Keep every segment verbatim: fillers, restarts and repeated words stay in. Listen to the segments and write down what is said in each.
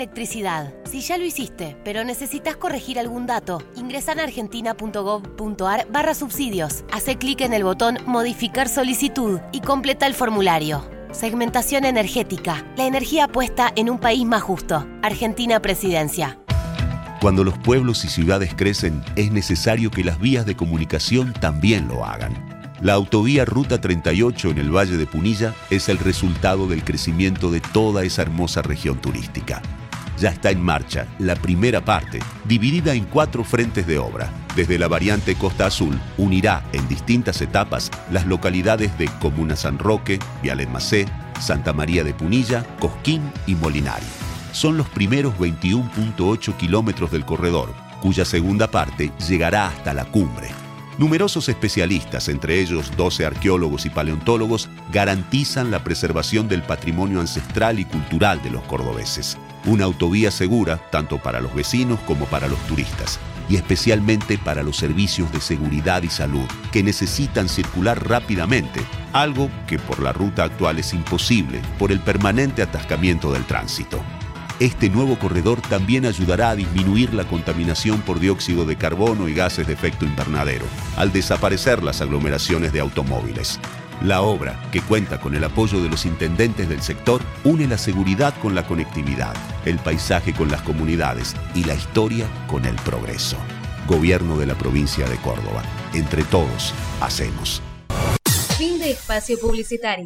Electricidad. Si ya lo hiciste, pero necesitas corregir algún dato, ingresa en argentina punto gov punto ar barra subsidios. Hace clic en el botón Modificar solicitud y completa el formulario. Segmentación energética. La energía puesta en un país más justo. Argentina Presidencia. Cuando los pueblos y ciudades crecen, es necesario que las vías de comunicación también lo hagan. La autovía Ruta treinta y ocho en el Valle de Punilla es el resultado del crecimiento de toda esa hermosa región turística. Ya está en marcha la primera parte, dividida en cuatro frentes de obra. Desde la variante Costa Azul, unirá en distintas etapas las localidades de Comuna San Roque, Vialet-Macé, Santa María de Punilla, Cosquín y Molinari. Son los primeros veintiuno punto ocho kilómetros del corredor, cuya segunda parte llegará hasta la cumbre. Numerosos especialistas, entre ellos doce arqueólogos y paleontólogos, garantizan la preservación del patrimonio ancestral y cultural de los cordobeses. Una autovía segura tanto para los vecinos como para los turistas, y especialmente para los servicios de seguridad y salud, que necesitan circular rápidamente, algo que por la ruta actual es imposible por el permanente atascamiento del tránsito. Este nuevo corredor también ayudará a disminuir la contaminación por dióxido de carbono y gases de efecto invernadero, al desaparecer las aglomeraciones de automóviles. La obra, que cuenta con el apoyo de los intendentes del sector, une la seguridad con la conectividad, el paisaje con las comunidades y la historia con el progreso. Gobierno de la provincia de Córdoba. Entre todos, hacemos. Fin de espacio publicitario.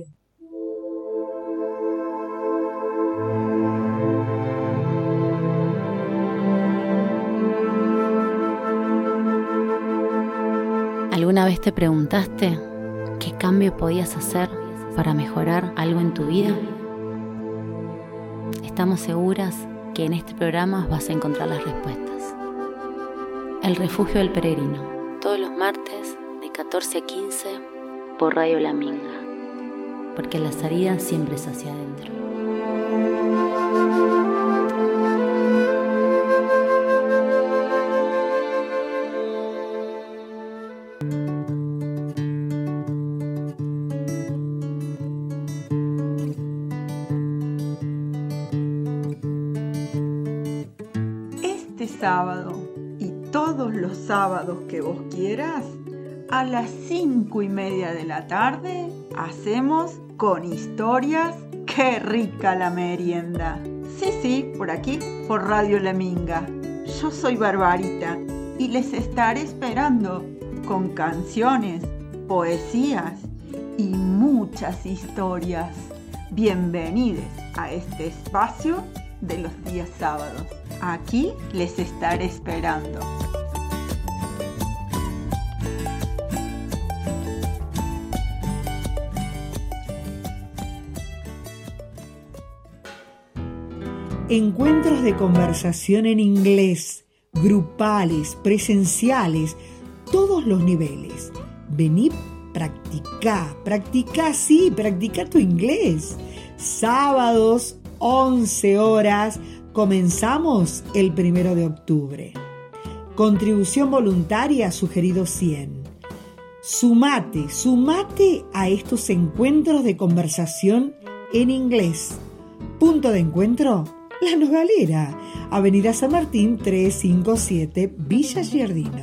¿Alguna vez te preguntaste qué cambio podías hacer para mejorar algo en tu vida? Estamos seguras que en este programa vas a encontrar las respuestas. El Refugio del Peregrino, todos los martes de catorce a quince por Radio La Minga, porque la salida siempre es hacia adentro. Sábado y todos los sábados que vos quieras, a las cinco y media de la tarde hacemos Con Historias. ¡Qué rica la merienda! Sí, sí, por aquí, por Radio La Minga. Yo soy Barbarita y les estaré esperando con canciones, poesías y muchas historias. Bienvenidos a este espacio de los días sábados. Aquí les estaré esperando. Encuentros de conversación en inglés, grupales, presenciales, todos los niveles. Vení, practicá, practicá, sí, practicá tu inglés. Sábados, once horas, comenzamos el primero de octubre. Contribución voluntaria sugerido cien. Sumate, sumate a estos encuentros de conversación en inglés. Punto de encuentro, La Nogalera, Avenida San Martín trescientos cincuenta y siete, Villa Giardino.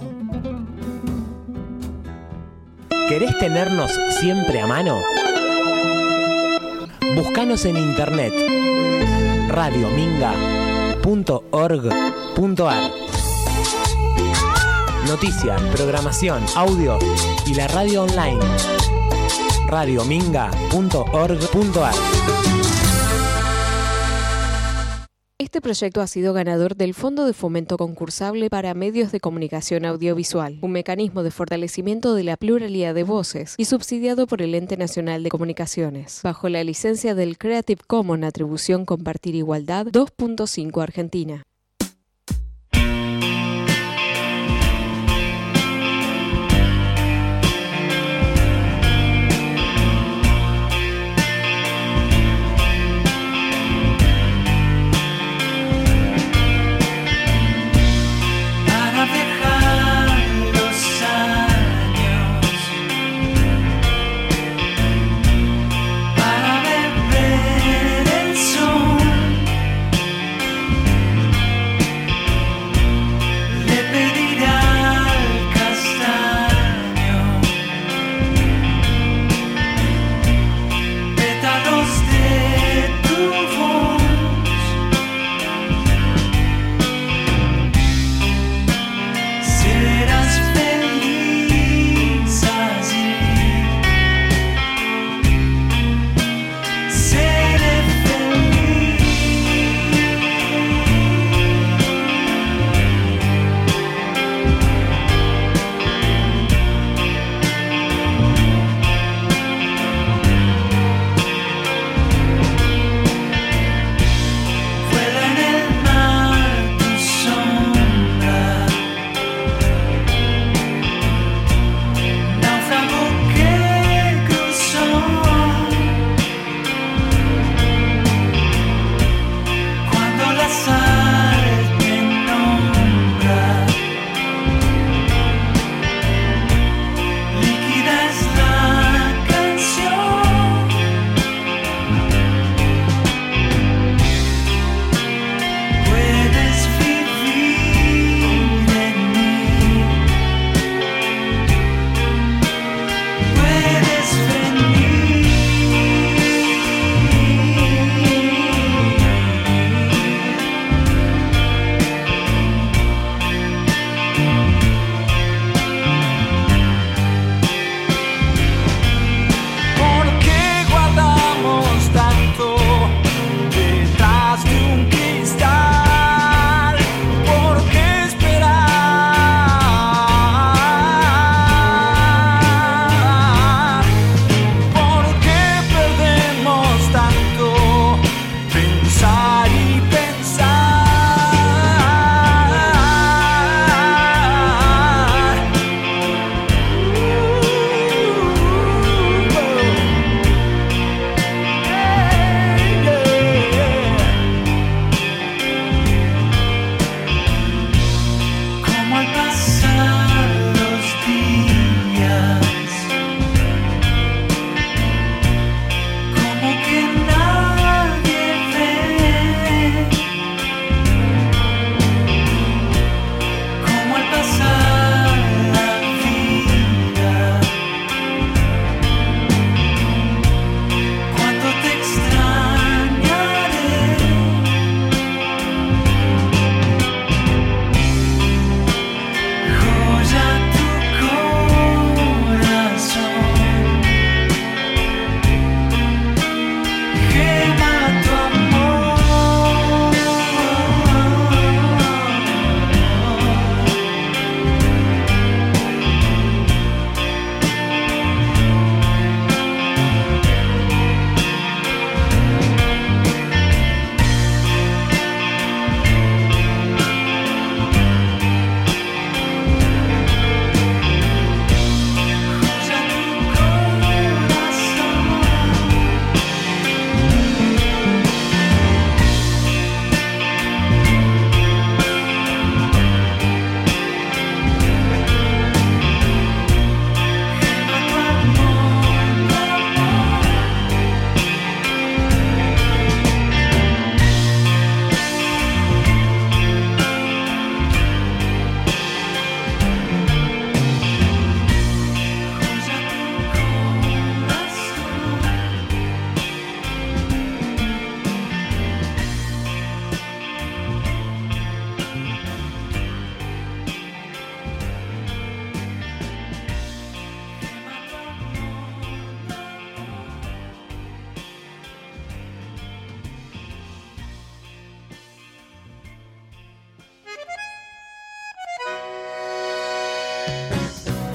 ¿Querés tenernos siempre a mano? Búscanos en internet radio minga punto org punto ar. Noticias, programación, audio y la radio online radio minga punto org punto ar. Este proyecto ha sido ganador del Fondo de Fomento Concursable para Medios de Comunicación Audiovisual, un mecanismo de fortalecimiento de la pluralidad de voces y subsidiado por el Ente Nacional de Comunicaciones, bajo la licencia del Creative Commons Atribución Compartir Igualdad dos punto cinco Argentina.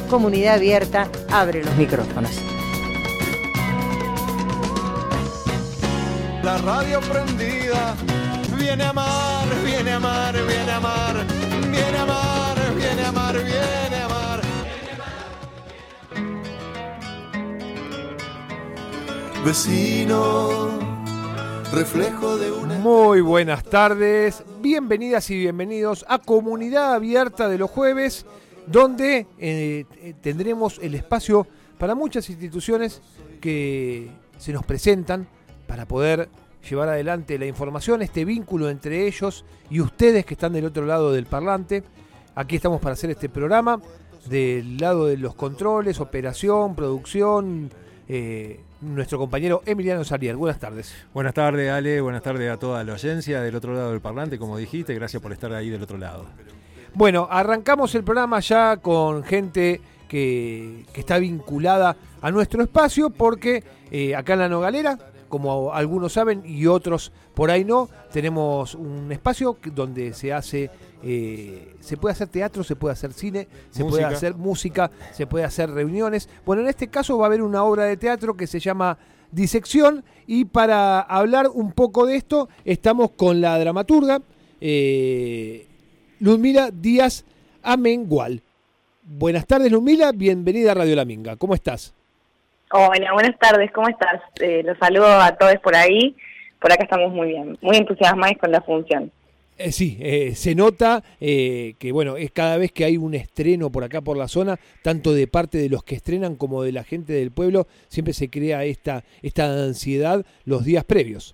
Comunidad Abierta abre los micrófonos. La radio prendida, viene a amar, viene a amar, viene a amar, viene a amar, viene a amar, viene a amar. Vecino, reflejo de una... Muy buenas tardes, bienvenidas y bienvenidos a Comunidad Abierta de los jueves, donde eh, tendremos el espacio para muchas instituciones que se nos presentan para poder llevar adelante la información, este vínculo entre ellos y ustedes que están del otro lado del parlante. Aquí estamos para hacer este programa, del lado de los controles, operación, producción, eh, nuestro compañero Emiliano Sarier. Buenas tardes. Buenas tardes, Ale, buenas tardes a toda la audiencia del otro lado del parlante, como dijiste, gracias por estar ahí del otro lado. Bueno, arrancamos el programa ya con gente que, que está vinculada a nuestro espacio, porque eh, acá en La Nogalera, como algunos saben y otros por ahí no, tenemos un espacio donde se hace, eh, se puede hacer teatro, se puede hacer cine, se música. puede hacer música, se puede hacer reuniones. Bueno, en este caso va a haber una obra de teatro que se llama Disección, y para hablar un poco de esto estamos con la dramaturga eh, Ludmila Díaz Amengual. Buenas tardes, Ludmila, bienvenida a Radio La Minga. ¿Cómo estás? Hola, buenas tardes, ¿cómo estás? Eh, los saludo a todos por ahí. Por acá estamos muy bien, muy entusiasmados con la función. Eh, sí, eh, se nota eh, que bueno, es cada vez que hay un estreno por acá por la zona, tanto de parte de los que estrenan como de la gente del pueblo, siempre se crea esta, esta ansiedad los días previos.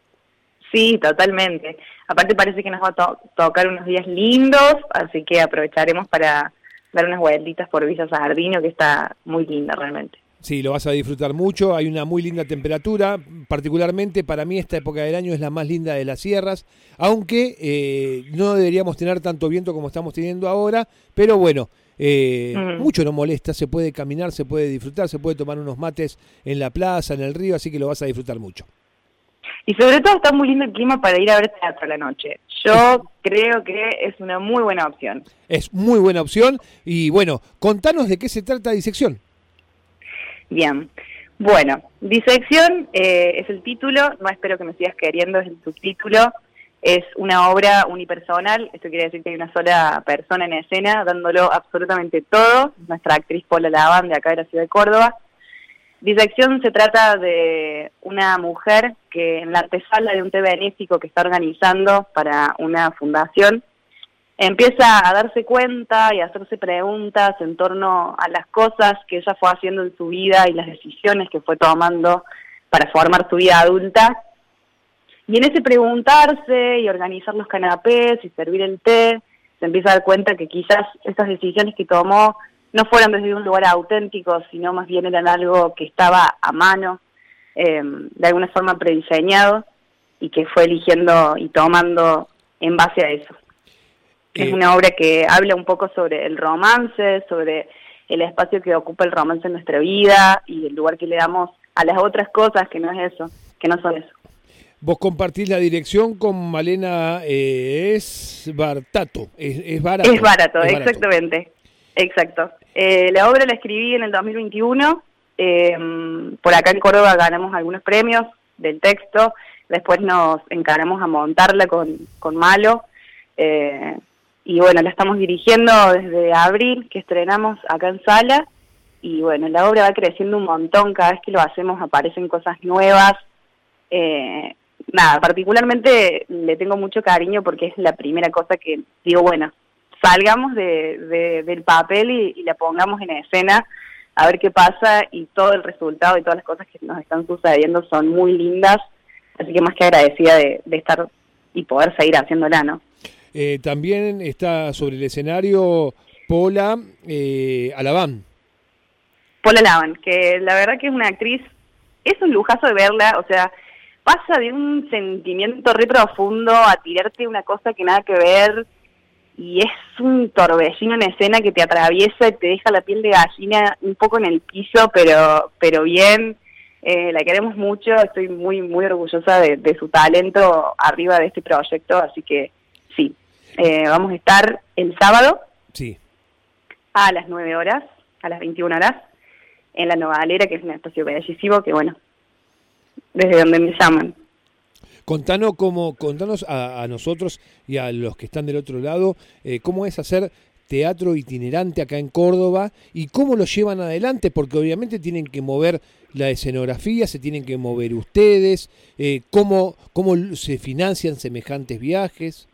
Sí, totalmente. Aparte parece que nos va a to- tocar unos días lindos, así que aprovecharemos para dar unas vueltitas por Villa Sardino, que está muy linda realmente. Sí, lo vas a disfrutar mucho, hay una muy linda temperatura, particularmente para mí esta época del año es la más linda de las sierras, aunque eh, no deberíamos tener tanto viento como estamos teniendo ahora, pero bueno, eh, mm. mucho no molesta, se puede caminar, se puede disfrutar, se puede tomar unos mates en la plaza, en el río, así que lo vas a disfrutar mucho. Y sobre todo está muy lindo el clima para ir a ver teatro a la noche. Yo creo que es una muy buena opción. Es muy buena opción, y bueno, contanos de qué se trata Disección. Bien, bueno, Disección eh, es el título, no espero que me sigas queriendo, es el subtítulo, es una obra unipersonal, esto quiere decir que hay una sola persona en escena dándolo absolutamente todo, nuestra actriz Paula Laván de acá de la ciudad de Córdoba. Disección se trata de una mujer que en la antesala de un té benéfico que está organizando para una fundación, empieza a darse cuenta y a hacerse preguntas en torno a las cosas que ella fue haciendo en su vida y las decisiones que fue tomando para formar su vida adulta. Y en ese preguntarse y organizar los canapés y servir el té, se empieza a dar cuenta que quizás estas decisiones que tomó no fueron desde un lugar auténtico, sino más bien eran algo que estaba a mano, eh, de alguna forma prediseñado, y que fue eligiendo y tomando en base a eso. Es una obra que habla un poco sobre el romance, sobre el espacio que ocupa el romance en nuestra vida y el lugar que le damos a las otras cosas que no es eso, que no son eso. Vos compartís la dirección con Malena eh, es Bartato, es, es barato. Es barato, es exactamente, barato. Exacto. Eh, la obra la escribí en el dos mil veintiuno, eh, por acá en Córdoba ganamos algunos premios del texto, después nos encaramos a montarla con, con Malo, eh, y bueno, la estamos dirigiendo desde abril, que estrenamos acá en Sala, y bueno, la obra va creciendo un montón, cada vez que lo hacemos aparecen cosas nuevas. Eh, nada, particularmente le tengo mucho cariño porque es la primera cosa que digo, bueno, salgamos de, de, del papel y, y la pongamos en escena, a ver qué pasa, y todo el resultado y todas las cosas que nos están sucediendo son muy lindas, así que más que agradecida de, de estar y poder seguir haciéndola, ¿no? Eh, también está sobre el escenario Paula eh, Laván. Paula Laván, que la verdad que es una actriz, es un lujazo de verla, o sea, pasa de un sentimiento re profundo a tirarte una cosa que nada que ver, y es un torbellino en escena que te atraviesa y te deja la piel de gallina un poco en el piso, pero pero bien. Eh, la queremos mucho, estoy muy muy orgullosa de, de su talento arriba de este proyecto, así que sí. Eh, vamos a estar el sábado sí. a las nueve horas, a las veintiuna horas, en La Nogalera, que es un espacio bellísimo, que bueno, desde donde me llaman. Contanos, cómo, contanos a, a nosotros y a los que están del otro lado, eh, cómo es hacer teatro itinerante acá en Córdoba y cómo lo llevan adelante, porque obviamente tienen que mover la escenografía, se tienen que mover ustedes, eh, cómo, cómo se financian semejantes viajes.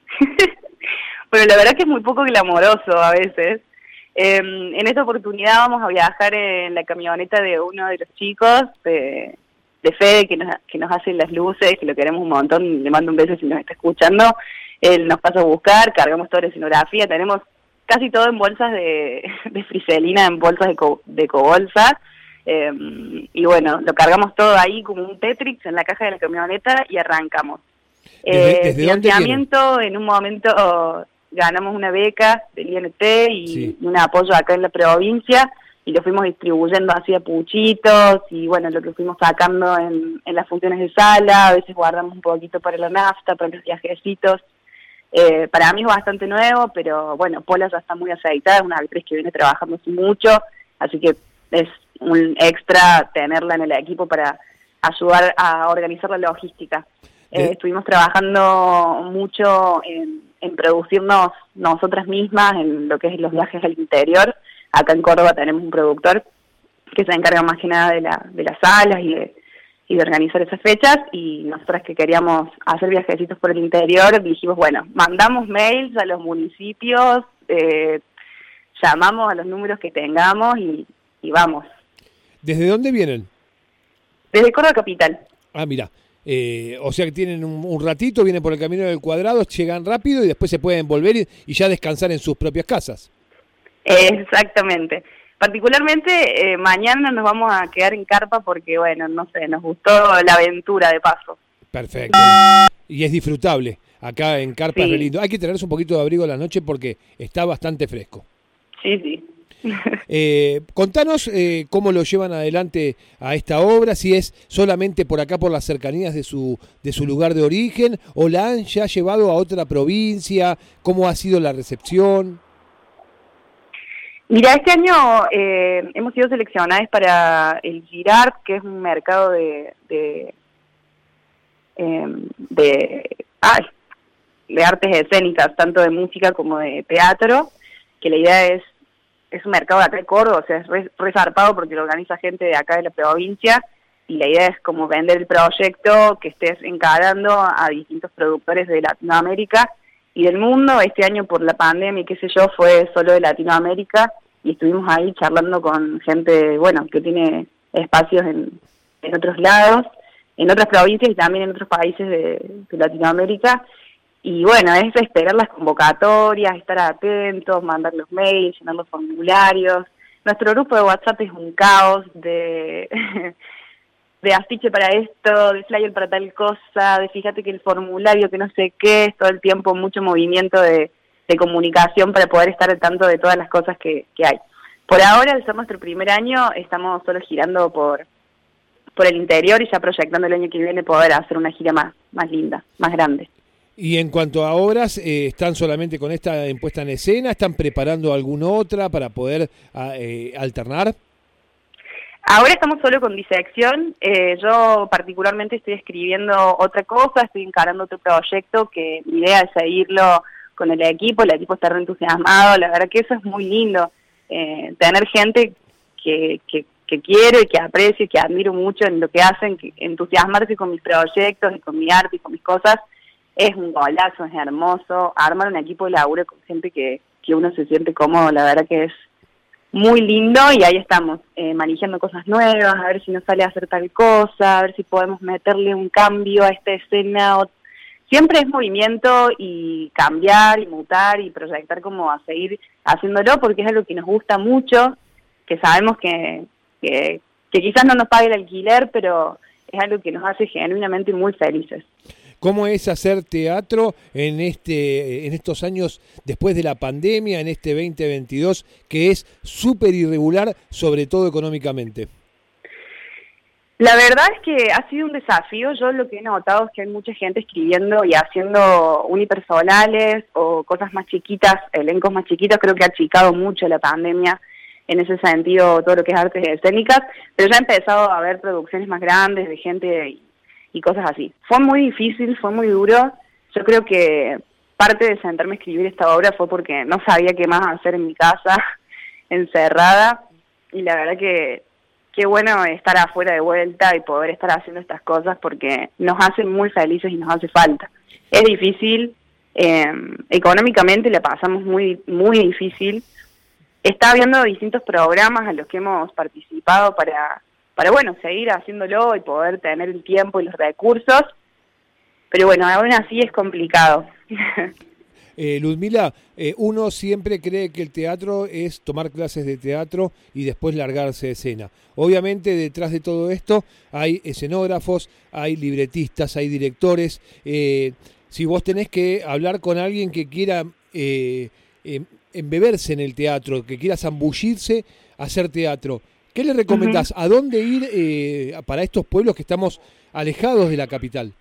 Bueno, la verdad que es muy poco glamoroso a veces. Eh, en esta oportunidad vamos a viajar en la camioneta de uno de los chicos, de... de Fede, que nos, que nos hace las luces, que lo queremos un montón, le mando un beso si nos está escuchando. Él nos pasa a buscar, cargamos toda la escenografía, tenemos casi todo en bolsas de, de friselina, en bolsas de, co, de cobolsa, eh, y bueno, lo cargamos todo ahí como un Tetrix en la caja de la camioneta y arrancamos. ¿Desde, eh, desde financiamiento, en un momento ganamos una beca del I N T y Sí. un apoyo acá en la provincia, y lo fuimos distribuyendo así a puchitos, y bueno, lo que fuimos sacando en, en las funciones de sala, a veces guardamos un poquito para la nafta, para los viajecitos. Eh, para mí es bastante nuevo, pero bueno, Pola ya está muy aceitada, es una actriz que viene trabajando hace mucho, así que es un extra tenerla en el equipo para ayudar a organizar la logística. Eh, estuvimos trabajando mucho en, en producirnos nosotras mismas, en lo que es los viajes al interior. Acá en Córdoba tenemos un productor que se encarga más que nada de, la, de las salas y de, y de organizar esas fechas, y nosotras que queríamos hacer viajecitos por el interior, dijimos, bueno, mandamos mails a los municipios, eh, llamamos a los números que tengamos y, y vamos. ¿Desde dónde vienen? Desde Córdoba Capital. Ah, mira, eh, o sea que tienen un, un ratito, vienen por el Camino del Cuadrado, llegan rápido y después se pueden volver y, y ya descansar en sus propias casas. Exactamente. Particularmente eh, mañana nos vamos a quedar en carpa porque, bueno, no sé, nos gustó la aventura de paso. Perfecto. Y es disfrutable. Acá en carpa Sí. es re lindo. Hay que tenerse un poquito de abrigo a la noche porque está bastante fresco. Sí, sí. Eh, contanos eh, cómo lo llevan adelante a esta obra, si es solamente por acá, por las cercanías de su, de su lugar de origen, o la han ya llevado a otra provincia, cómo ha sido la recepción. Mira, este año eh, hemos sido seleccionadas para el Girard, que es un mercado de de, eh, de, ay, de artes escénicas, tanto de música como de teatro, que la idea es, es un mercado de acá de Córdoba, o sea, es re, re zarpado porque lo organiza gente de acá de la provincia, y la idea es como vender el proyecto, que estés encarando a distintos productores de Latinoamérica y del mundo. Este año por la pandemia y qué sé yo, fue solo de Latinoamérica, y estuvimos ahí charlando con gente, bueno, que tiene espacios en, en otros lados, en otras provincias y también en otros países de, de Latinoamérica. Y bueno, es esperar las convocatorias, estar atentos, mandar los mails, llenar los formularios. Nuestro grupo de WhatsApp es un caos de, de afiche para esto, de flyer para tal cosa, de fíjate que el formulario, que no sé qué, es todo el tiempo mucho movimiento de, de comunicación para poder estar al tanto de todas las cosas que, que hay. Por ahora, al ser nuestro primer año, estamos solo girando por, por el interior y ya proyectando el año que viene poder hacer una gira más, más linda, más grande. Y en cuanto a obras, eh, ¿están solamente con esta en puesta en escena? ¿Están preparando alguna otra para poder a, eh, alternar? Ahora estamos solo con disección. Eh, yo particularmente estoy escribiendo otra cosa, estoy encarando otro proyecto que mi idea es seguirlo con el equipo. El equipo está re entusiasmado. La verdad que eso es muy lindo. Eh, tener gente que, que, que quiero y que aprecio y que admiro mucho en lo que hacen, que entusiasmarse con mis proyectos y con mi arte y con mis cosas. Es un golazo, es hermoso. Armar un equipo de laburo con gente que, que uno se siente cómodo, la verdad que es muy lindo, y ahí estamos, eh, manejando cosas nuevas, a ver si nos sale a hacer tal cosa, a ver si podemos meterle un cambio a esta escena. O... Siempre es movimiento y cambiar y mutar y proyectar como a seguir haciéndolo, porque es algo que nos gusta mucho, que sabemos que, que, que quizás no nos pague el alquiler, pero es algo que nos hace genuinamente muy felices. ¿Cómo es hacer teatro en este en estos años después de la pandemia, en este veinte veintidós, que es súper irregular, sobre todo económicamente? La verdad es que ha sido un desafío. Yo lo que he notado es que hay mucha gente escribiendo y haciendo unipersonales o cosas más chiquitas, elencos más chiquitos. Creo que ha achicado mucho la pandemia en ese sentido todo lo que es artes escénicas, pero ya he empezado a ver producciones más grandes de gente y, y cosas así. Fue muy difícil, fue muy duro. Yo creo que parte de sentarme a escribir esta obra fue porque no sabía qué más hacer en mi casa, encerrada, y la verdad que qué bueno estar afuera de vuelta y poder estar haciendo estas cosas porque nos hacen muy felices y nos hace falta. Es difícil, eh, económicamente la pasamos muy, muy difícil. Está habiendo distintos programas a los que hemos participado para, para bueno, seguir haciéndolo y poder tener el tiempo y los recursos, pero bueno, aún así es complicado. Eh, Ludmila, eh, uno siempre cree que el teatro es tomar clases de teatro y después largarse de escena. Obviamente detrás de todo esto hay escenógrafos, hay libretistas, hay directores. Eh, si vos tenés que hablar con alguien que quiera eh, eh, embeberse en el teatro, que quiera zambullirse a hacer teatro, ¿qué le recomendás? Uh-huh. ¿A dónde ir eh, para estos pueblos que estamos alejados de la capital?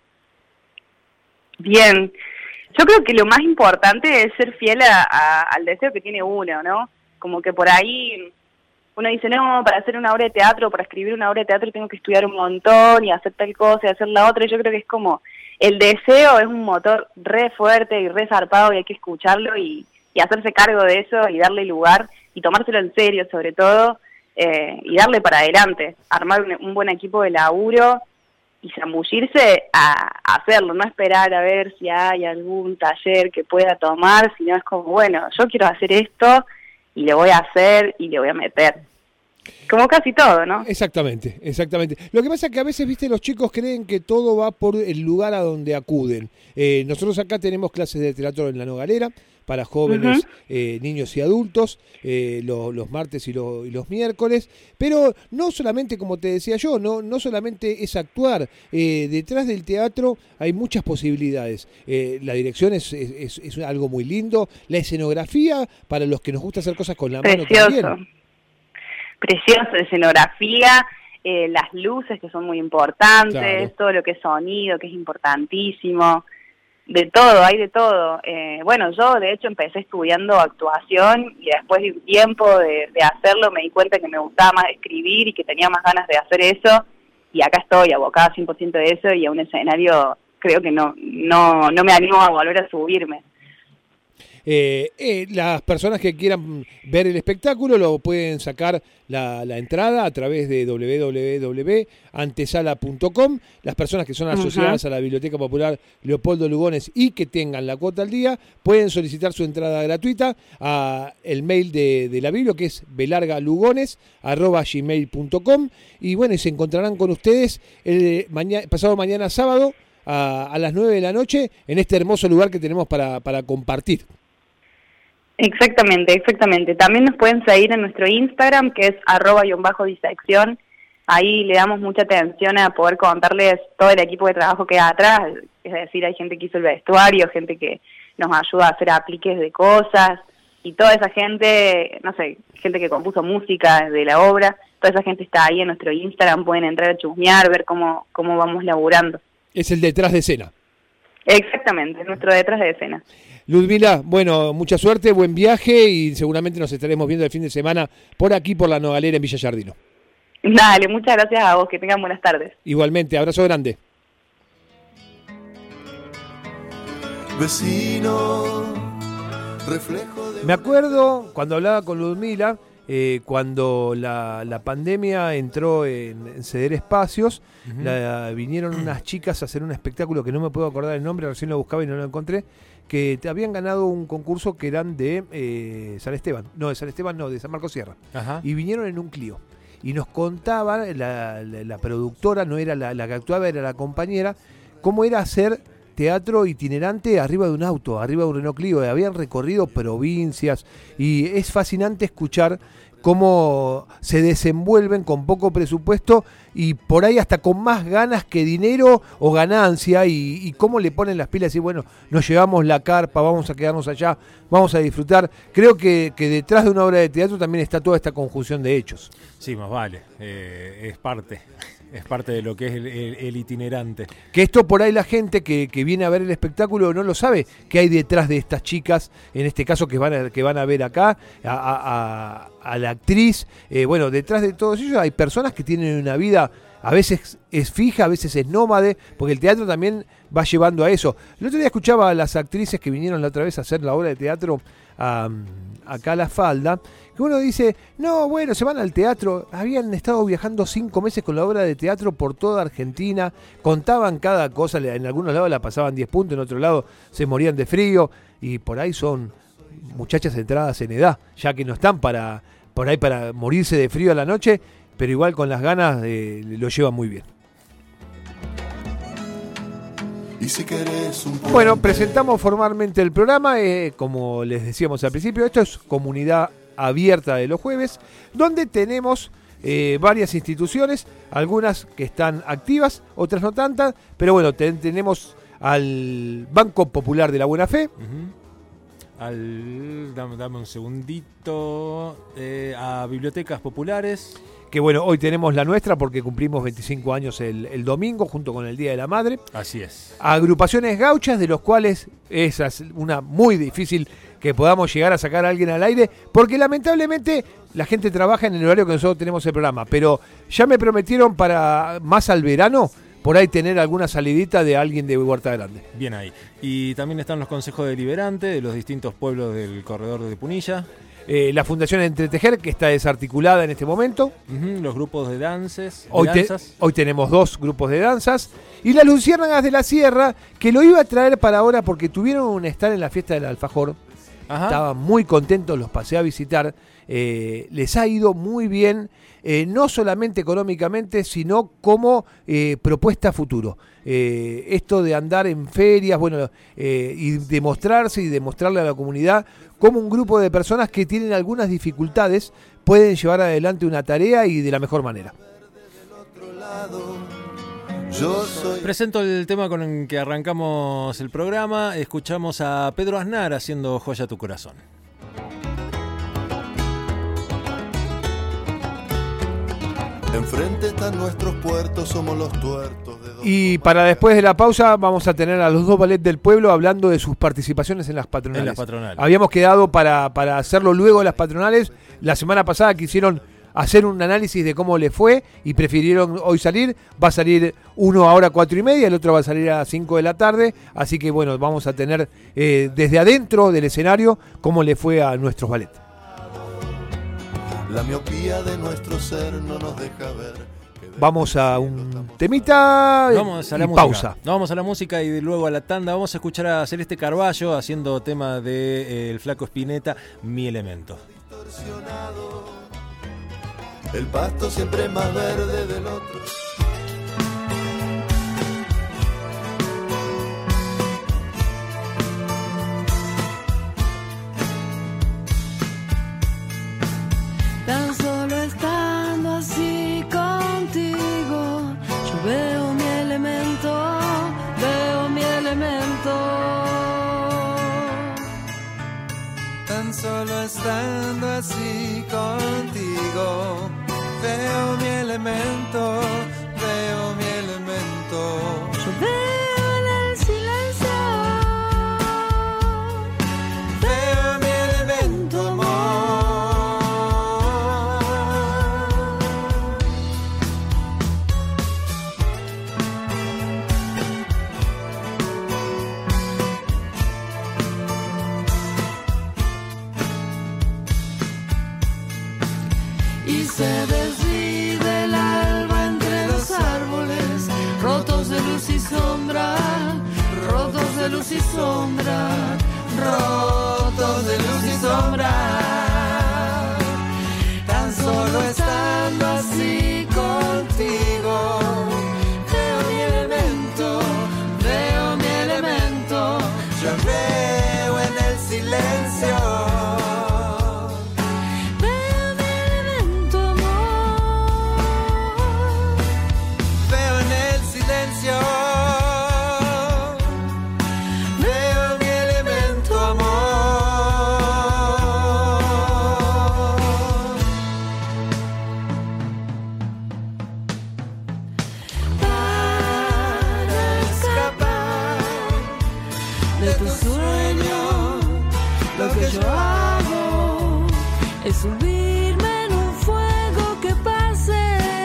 Bien. Yo creo que lo más importante es ser fiel a, a, al deseo que tiene uno, ¿no? Como que por ahí uno dice, no, para hacer una obra de teatro, para escribir una obra de teatro tengo que estudiar un montón y hacer tal cosa y hacer la otra. Y yo creo que es como, el deseo es un motor re fuerte y re zarpado y hay que escucharlo y, y hacerse cargo de eso y darle lugar y tomárselo en serio sobre todo eh, y darle para adelante, armar un, un buen equipo de laburo y zambullirse a, a hacerlo, no esperar a ver si hay algún taller que pueda tomar, sino es como, bueno, yo quiero hacer esto y le voy a hacer y le voy a meter. Como casi todo, ¿no? Exactamente, exactamente. Lo que pasa es que a veces, viste, los chicos creen que todo va por el lugar a donde acuden. Eh, nosotros acá tenemos clases de teatro en La Nogalera, para jóvenes, uh-huh. eh, niños y adultos, eh, lo, los martes y, lo, y los miércoles, pero no solamente, como te decía yo, no, no solamente es actuar, eh, detrás del teatro hay muchas posibilidades. Eh, la dirección es, es, es algo muy lindo, la escenografía, para los que nos gusta hacer cosas con la mano también. Precioso, escenografía, eh, las luces que son muy importantes, claro. Todo lo que es sonido, que es importantísimo. De todo, hay de todo. Eh, bueno, yo de hecho empecé estudiando actuación y después de un tiempo de, de hacerlo me di cuenta que me gustaba más escribir y que tenía más ganas de hacer eso y acá estoy abocada cien por ciento de eso y a un escenario creo que no, no, no me animo a volver a subirme. Eh, eh, las personas que quieran ver el espectáculo lo pueden sacar la, la entrada a través de doble u doble u doble u punto antesala punto com. Las personas que son asociadas uh-huh. a la Biblioteca Popular Leopoldo Lugones y que tengan la cuota al día pueden solicitar su entrada gratuita a el mail de, de la Biblia, que es belargalugones arroba gmail punto com, y bueno, y se encontrarán con ustedes el mañana, pasado mañana sábado a, a las nueve de la noche en este hermoso lugar que tenemos para, para compartir. Exactamente, exactamente. También nos pueden seguir en nuestro Instagram, que es arroba guión bajo disección. Ahí le damos mucha atención a poder contarles todo el equipo de trabajo que hay atrás. Es decir, hay gente que hizo el vestuario, gente que nos ayuda a hacer apliques de cosas, y toda esa gente, no sé, gente que compuso música de la obra, toda esa gente está ahí en nuestro Instagram, pueden entrar a chusmear, ver cómo, cómo vamos laburando. Es el detrás de escena. Exactamente, nuestro detrás de escena. Ludmila, bueno, mucha suerte, buen viaje y seguramente nos estaremos viendo el fin de semana por aquí, por La Nogalera en Villa Yardino. Dale, muchas gracias a vos, que tengan buenas tardes. Igualmente, abrazo grande. Vecino, reflejo de... Me acuerdo cuando hablaba con Ludmila, eh, cuando la, la pandemia entró en, en ceder espacios, uh-huh. la, vinieron unas chicas a hacer un espectáculo que no me puedo acordar el nombre, recién lo buscaba y no lo encontré, que te habían ganado un concurso que eran de eh, San Esteban, no, de San Esteban no, de San Marcos Sierra, Ajá. y vinieron en un Clio. Y nos contaban, la, la, la productora, no era la, la que actuaba, era la compañera, cómo era hacer teatro itinerante arriba de un auto, arriba de un Renault Clio. Habían recorrido provincias y es fascinante escuchar cómo se desenvuelven con poco presupuesto y por ahí hasta con más ganas que dinero o ganancia, y, y cómo le ponen las pilas y bueno, nos llevamos la carpa, vamos a quedarnos allá, vamos a disfrutar. Creo que, que detrás de una obra de teatro también está toda esta conjunción de hechos. Sí, más vale, eh, es parte, es parte de lo que es el, el, el itinerante. Que esto por ahí la gente que, que viene a ver el espectáculo no lo sabe, qué hay detrás de estas chicas, en este caso que van a, que van a ver acá, a, a, a la actriz. Eh, bueno, detrás de todos ellos hay personas que tienen una vida, a veces es fija, a veces es nómade, porque el teatro también va llevando a eso. El otro día escuchaba a las actrices que vinieron la otra vez a hacer la obra de teatro a, acá a La Falda, que uno dice, no, bueno, se van al teatro, habían estado viajando cinco meses con la obra de teatro por toda Argentina, contaban cada cosa, en algunos lados la pasaban diez puntos, en otro lado se morían de frío, y por ahí son muchachas entradas en edad, ya que no están para por ahí para morirse de frío a la noche, pero igual con las ganas eh, lo llevan muy bien. Y si querés un poco... Bueno, presentamos formalmente el programa, eh, como les decíamos al principio, esto es Comunidad Abierta de los jueves, donde tenemos eh, varias instituciones, algunas que están activas, otras no tantas, pero bueno, ten, tenemos al Banco Popular de la Buena Fe, uh-huh. al dame, dame un segundito, eh, a Bibliotecas Populares, que bueno, hoy tenemos la nuestra porque cumplimos veinticinco años el, el domingo, junto con el Día de la Madre. Así es. Agrupaciones gauchas, de los cuales esa es una muy difícil que podamos llegar a sacar a alguien al aire, porque lamentablemente la gente trabaja en el horario que nosotros tenemos el programa, pero ya me prometieron para más al verano, por ahí tener alguna salidita de alguien de Huerta Grande. Bien ahí. Y también están los consejos deliberantes de los distintos pueblos del corredor de Punilla. Eh, la Fundación Entretejer, que está desarticulada en este momento. Uh-huh, los grupos de danzas. Hoy, te, hoy tenemos dos grupos de danzas. Y las Luciérnagas de la Sierra, que lo iba a traer para ahora porque tuvieron un stand en la fiesta del Alfajor. Ajá. Estaban muy contentos, los pasé a visitar. Eh, les ha ido muy bien, eh, no solamente económicamente, sino como eh, propuesta futuro. Eh, esto de andar en ferias, bueno, eh, y demostrarse y demostrarle a la comunidad cómo un grupo de personas que tienen algunas dificultades pueden llevar adelante una tarea y de la mejor manera. Yo soy... Presento el tema con el que arrancamos el programa. Escuchamos a Pedro Aznar haciendo Joya tu Corazón. Enfrente están nuestros puertos, somos los tuertos de dos. Y para después de la pausa vamos a tener a los dos ballets del pueblo hablando de sus participaciones en las patronales. En las patronales. Habíamos quedado para, para hacerlo luego de las patronales. La semana pasada quisieron hacer un análisis de cómo le fue y prefirieron hoy salir. Va a salir uno ahora a cuatro y media, el otro va a salir a cinco de la tarde. Así que bueno, vamos a tener eh, desde adentro del escenario cómo le fue a nuestros ballets. La miopía de nuestro ser no nos deja ver. Vamos a un temita vamos a la y música. pausa. Vamos a la música y luego a la tanda. Vamos a escuchar a Celeste Carballo haciendo tema de eh, El Flaco Spinetta, Mi Elemento. El pasto siempre más verde del otro. Tan solo estando así contigo, yo veo mi elemento, veo mi elemento. Tan solo estando así contigo, veo mi elemento, veo mi elemento. Yo veo en el silencio, veo mi elemento, amor. Y se desvide el alba entre los árboles, rotos de luz y sombra, rotos de luz y sombra, rotos de luz y sombra. Tan solo estando así contigo, veo mi elemento, veo mi elemento. Yo veo en el silencio. Lo que yo hago es subirme en un fuego que pase.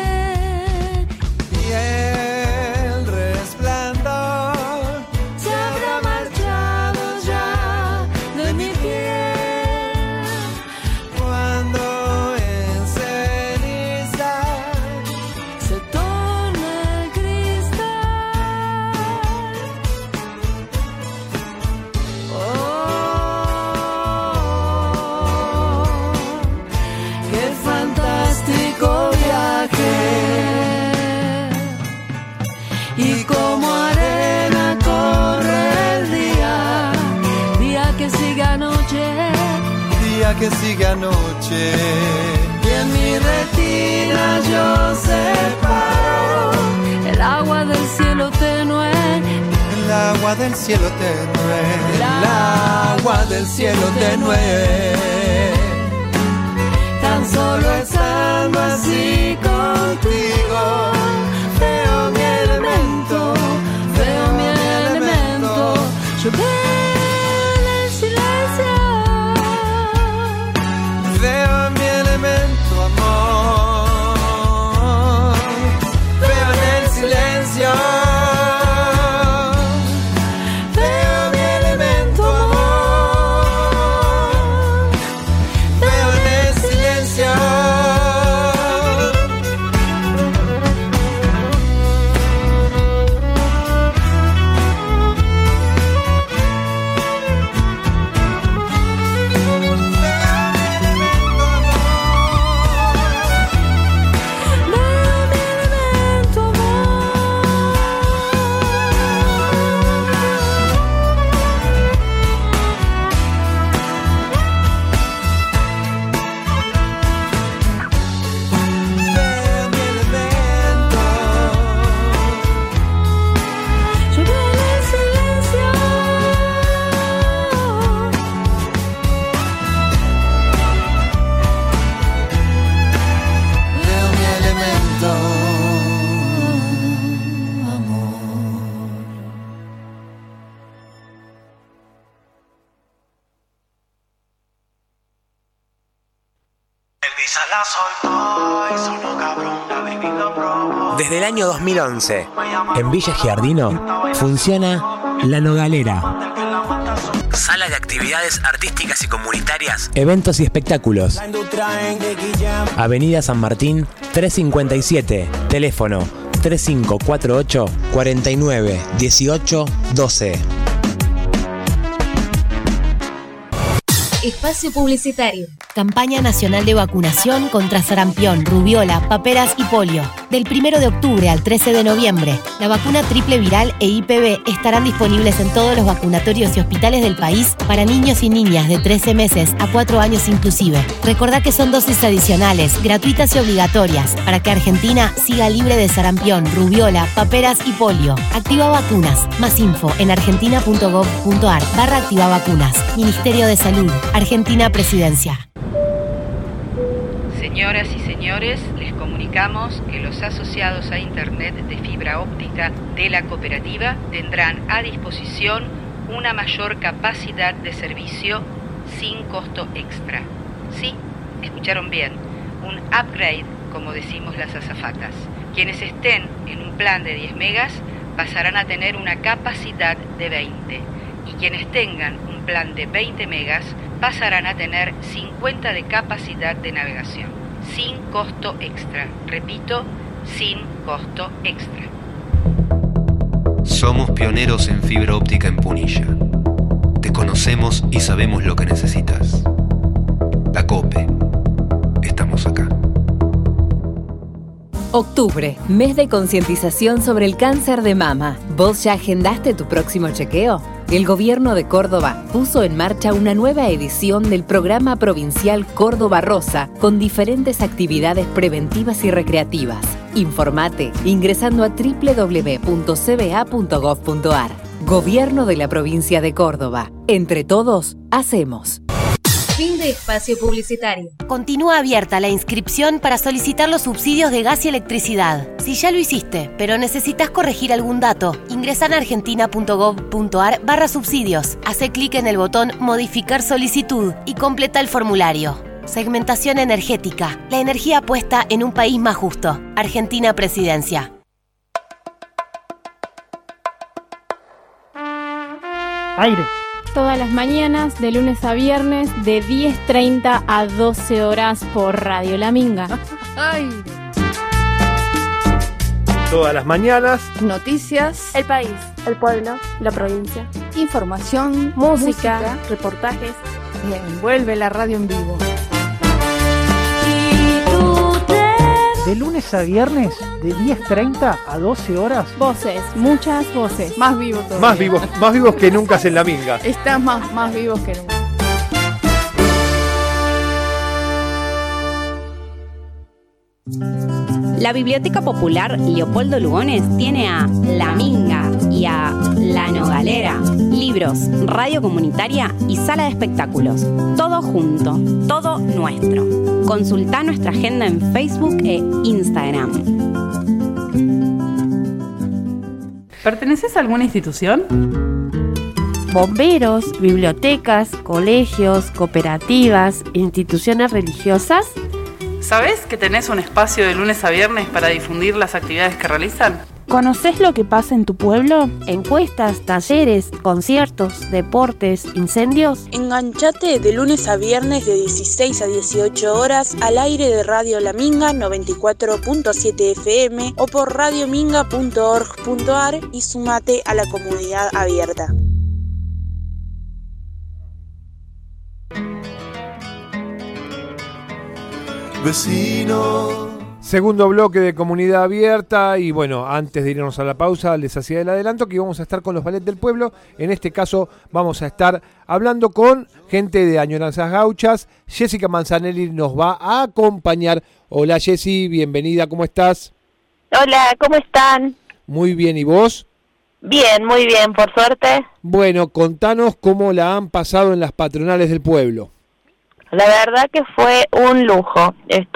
Y el resplandor se habrá marchado ya de mi piel. Cuando en ceniza se torna el cristal. Oh, qué fantástico viaje. Y como arena corre el día, día que sigue noche, día que sigue anoche. y en mi retina yo separo el agua del cielo tenue, El agua del cielo tenue, el agua del cielo tenue. tan solo estando así contigo. Veo mi elemento, veo mi elemento. Yo veo en el silencio, Veo mi elemento, amor. Veo en el silencio. Veo mi elemento, amor. Veo en el silencio. veo mi elemento, Veo mi elemento. yo veo en el silencio. Veo mi elemento, amor. Desde el año dos mil once, en Villa Giardino, funciona La Nogalera. Sala de actividades artísticas y comunitarias, eventos y espectáculos. Avenida San Martín trescientos cincuenta y siete, teléfono tres cinco cuatro ocho, cuatro nueve uno ocho uno dos. Espacio publicitario. Campaña nacional de vacunación contra sarampión, rubiola, paperas y polio. Del primero de octubre al trece de noviembre, la vacuna triple viral e I P V estarán disponibles en todos los vacunatorios y hospitales del país para niños y niñas de trece meses a cuatro años inclusive. Recordá que son dosis adicionales, gratuitas y obligatorias, para que Argentina siga libre de sarampión, rubiola, paperas y polio. Activa Vacunas. Más info en argentina.gov.ar barra activa vacunas. Ministerio de Salud. Argentina Presidencia. Señoras y señores, les comunicamos que los asociados a Internet de fibra óptica de la cooperativa tendrán a disposición una mayor capacidad de servicio sin costo extra. Sí, escucharon bien, un upgrade, como decimos las azafatas. Quienes estén en un plan de diez megas pasarán a tener una capacidad de veinte, y quienes tengan un plan de veinte megas pasarán a tener cincuenta de capacidad de navegación, sin costo extra. Repito, sin costo extra. Somos pioneros en fibra óptica en Punilla. Te conocemos y sabemos lo que necesitas. La COPE. Estamos acá. Octubre, mes de concientización sobre el cáncer de mama. ¿Vos ya agendaste tu próximo chequeo? El gobierno de Córdoba puso en marcha una nueva edición del programa provincial Córdoba Rosa con diferentes actividades preventivas y recreativas. Informate ingresando a doble u doble u doble u punto c b a punto gov punto a r. Gobierno de la provincia de Córdoba. Entre todos, hacemos. Fin de espacio publicitario. Continúa abierta la inscripción para solicitar los subsidios de gas y electricidad. Si ya lo hiciste, pero necesitas corregir algún dato, ingresa en argentina.gov.ar barra subsidios. Hace clic en el botón Modificar solicitud y completa el formulario. Segmentación energética. La energía puesta en un país más justo. Argentina Presidencia. Aire. Todas las mañanas, de lunes a viernes, de diez treinta a doce horas por Radio La Minga. Ay. Todas las mañanas. Noticias. El país, el pueblo, la provincia. Información. Música, música. reportajes. Bien, vuelve la radio en vivo. De lunes a viernes, de diez treinta a doce horas. Voces, muchas voces. Más vivos todavía. Más vivos, más vivos que nunca en La Minga. Estás más, más vivos que nunca. La Biblioteca Popular Leopoldo Lugones tiene a La Minga y a La Nogalera, libros, radio comunitaria y sala de espectáculos. Todo junto, todo nuestro. Consulta nuestra agenda en Facebook e Instagram. ¿Perteneces a alguna institución? Bomberos, bibliotecas, colegios, cooperativas, instituciones religiosas. ¿Sabés que tenés un espacio de lunes a viernes para difundir las actividades que realizan? ¿Conocés lo que pasa en tu pueblo? Encuestas, talleres, conciertos, deportes, incendios. Enganchate de lunes a viernes de dieciséis a dieciocho horas al aire de Radio La Minga noventa y cuatro punto siete F M o por radiominga punto org punto ar y sumate a la comunidad abierta. Vecino. Segundo bloque de Comunidad Abierta y bueno, antes de irnos a la pausa les hacía el adelanto que íbamos a estar con los ballets del pueblo. En este caso vamos a estar hablando con gente de Añoranzas Gauchas. Jessica Manzanelli nos va a acompañar. Hola Jessy, bienvenida, ¿cómo estás? Hola, ¿cómo están? Muy bien, ¿y vos? Bien, muy bien, por suerte. Bueno, contanos cómo la han pasado en las patronales del pueblo. La verdad que fue un lujo,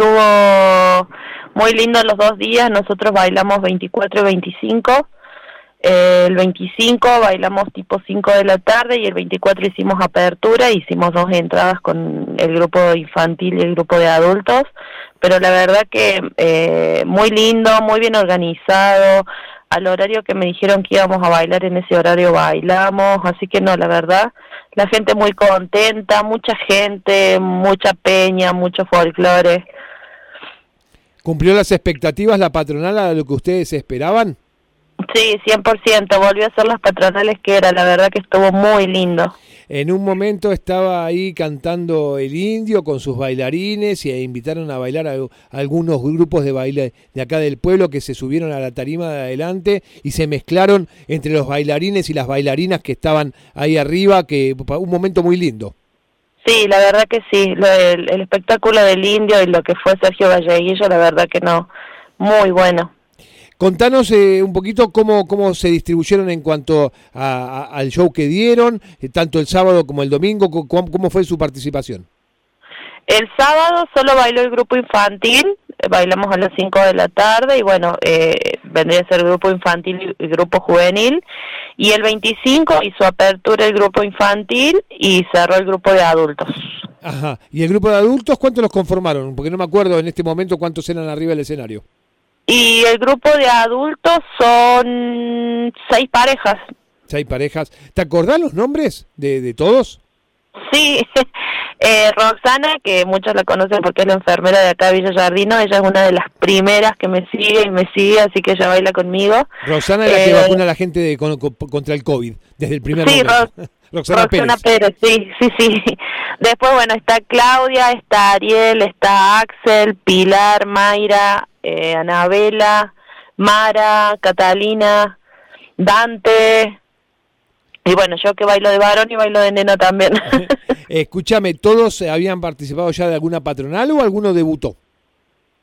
estuvo muy lindo los dos días, nosotros bailamos veinticuatro y veinticinco, eh, el veinticinco bailamos tipo cinco de la tarde y el veinticuatro hicimos apertura, hicimos dos entradas con el grupo infantil y el grupo de adultos, pero la verdad que eh, muy lindo, muy bien organizado, al horario que me dijeron que íbamos a bailar, en ese horario bailamos, así que no, la verdad, la gente muy contenta, mucha gente, mucha peña, mucho folclore. ¿Cumplió las expectativas la patronal a lo que ustedes esperaban? Sí, cien por ciento, volvió a ser las patronales que era, la verdad que estuvo muy lindo. En un momento estaba ahí cantando el indio con sus bailarines y invitaron a bailar a, a algunos grupos de baile de acá del pueblo que se subieron a la tarima de adelante y se mezclaron entre los bailarines y las bailarinas que estaban ahí arriba, que un momento muy lindo. Sí, la verdad que sí, lo, el, el espectáculo del indio y lo que fue Sergio Valleguillo, la verdad que no, muy bueno. Contanos eh, un poquito cómo, cómo se distribuyeron en cuanto a, a, al show que dieron, eh, tanto el sábado como el domingo, cómo, cómo fue su participación. El sábado solo bailó el grupo infantil, eh, bailamos a las cinco de la tarde y bueno, eh, vendría a ser el grupo infantil y el grupo juvenil. Y el veinticinco hizo apertura el grupo infantil y cerró el grupo de adultos. Ajá, ¿y el grupo de adultos cuántos los conformaron? Porque no me acuerdo en este momento cuántos eran arriba del escenario. Y el grupo de adultos son seis parejas. Seis parejas. ¿Te acordás los nombres de, de todos? Sí, eh, Roxana, que muchos la conocen porque es la enfermera de acá de Villa Giardino, ella es una de las primeras que me sigue y me sigue, así que ella baila conmigo. Roxana es la eh, que vacuna a la gente de, con, con, contra el COVID, desde el primer sí, momento. Ro Roxana, Roxana Pérez. Pérez, sí, sí, sí. Después, bueno, está Claudia, está Ariel, está Axel, Pilar, Mayra, eh, Anabela, Mara, Catalina, Dante, y bueno, yo que bailo de varón y bailo de nena también. Escúchame, ¿todos habían participado ya de alguna patronal o alguno debutó?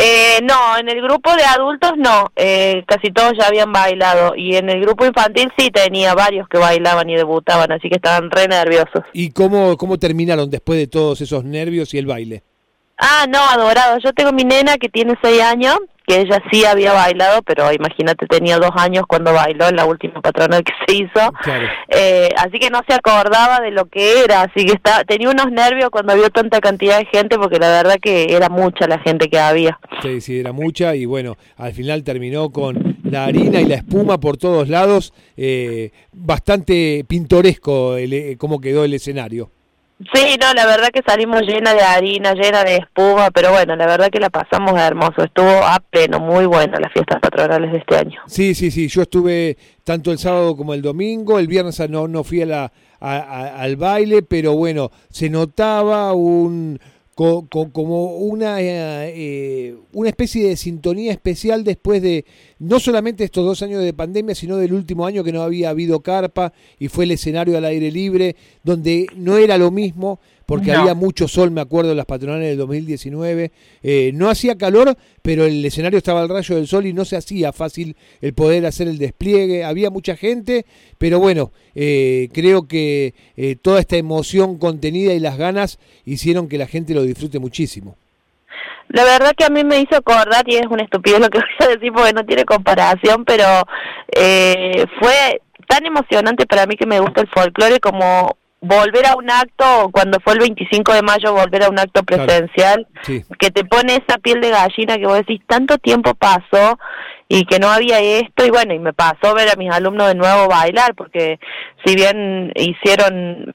Eh, no, en el grupo de adultos no, eh, casi todos ya habían bailado, y en el grupo infantil sí tenía varios que bailaban y debutaban, así que estaban re nerviosos. ¿Y cómo, cómo terminaron después de todos esos nervios y el baile? Ah, no, adorado. Yo tengo mi nena que tiene seis años, que ella sí había bailado, pero imagínate, tenía dos años cuando bailó en la última patronal que se hizo. Claro. Eh, así que no se acordaba de lo que era, así que está, tenía unos nervios cuando vio tanta cantidad de gente, porque la verdad que era mucha la gente que había. Sí, sí, era mucha, y bueno, al final terminó con la harina y la espuma por todos lados, eh, bastante pintoresco el, cómo quedó el escenario. Sí, no, la verdad que salimos llena de harina, llena de espuma, pero bueno, la verdad que la pasamos hermoso, estuvo a pleno, muy buena las fiestas patronales de este año. Sí, sí, sí, yo estuve tanto el sábado como el domingo, el viernes no, no fui a la, a, a, al baile, pero bueno, se notaba un... Co, co, como una eh, una especie de sintonía especial después de no solamente estos dos años de pandemia, sino del último año que no había habido carpa y fue el escenario al aire libre, donde no era lo mismo, porque no. había mucho sol, me acuerdo, en las patronales del dos mil diecinueve, eh, no hacía calor, pero el escenario estaba al rayo del sol y no se hacía fácil el poder hacer el despliegue, había mucha gente, pero bueno, eh, creo que eh, toda esta emoción contenida y las ganas hicieron que la gente lo disfrute muchísimo. La verdad que a mí me hizo acordar, y es una estupidez lo que voy a decir porque no tiene comparación, pero eh, fue tan emocionante para mí que me gusta el folclore como volver a un acto, cuando fue el veinticinco de mayo, volver a un acto presencial, claro. Sí. Que te pone esa piel de gallina que vos decís, tanto tiempo pasó y que no había esto, y bueno, y me pasó ver a mis alumnos de nuevo bailar, porque si bien hicieron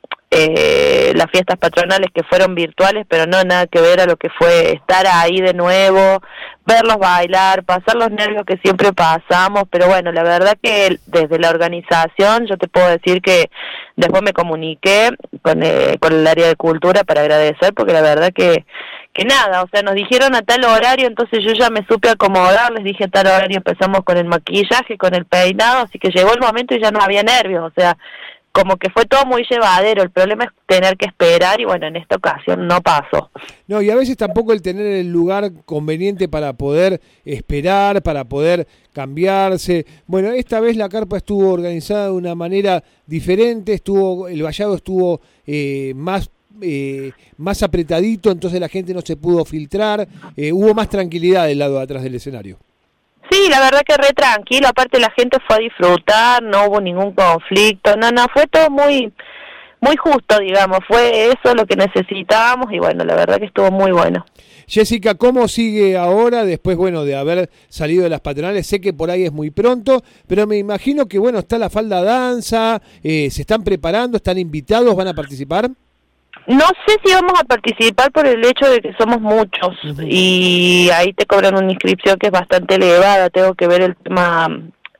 eh, las fiestas patronales que fueron virtuales, pero no nada que ver a lo que fue estar ahí de nuevo, verlos bailar, pasar los nervios que siempre pasamos, pero bueno, la verdad que desde la organización yo te puedo decir que después me comuniqué con, eh, con el área de cultura para agradecer, porque la verdad que que nada, o sea, nos dijeron a tal horario, entonces yo ya me supe acomodar, les dije a tal horario empezamos con el maquillaje, con el peinado, así que llegó el momento y ya no había nervios, o sea, como que fue todo muy llevadero, el problema es tener que esperar y bueno, en esta ocasión no pasó. No, y a veces tampoco el tener el lugar conveniente para poder esperar, para poder cambiarse. Bueno, esta vez la carpa estuvo organizada de una manera diferente, estuvo el vallado estuvo eh, más Eh, más apretadito, entonces la gente no se pudo filtrar, eh, hubo más tranquilidad del lado de atrás del escenario. Sí, la verdad que re tranquilo, aparte la gente fue a disfrutar, no hubo ningún conflicto, no, no, fue todo muy muy justo, digamos, fue eso lo que necesitábamos y bueno, la verdad que estuvo muy bueno. Jessica, ¿cómo sigue ahora después, bueno, de haber salido de las patronales? Sé que por ahí es muy pronto, pero me imagino que, bueno, está la falda danza, eh, se están preparando, están invitados, ¿van a participar? No sé si vamos a participar por el hecho de que somos muchos uh-huh. y ahí te cobran una inscripción que es bastante elevada, tengo que ver el tema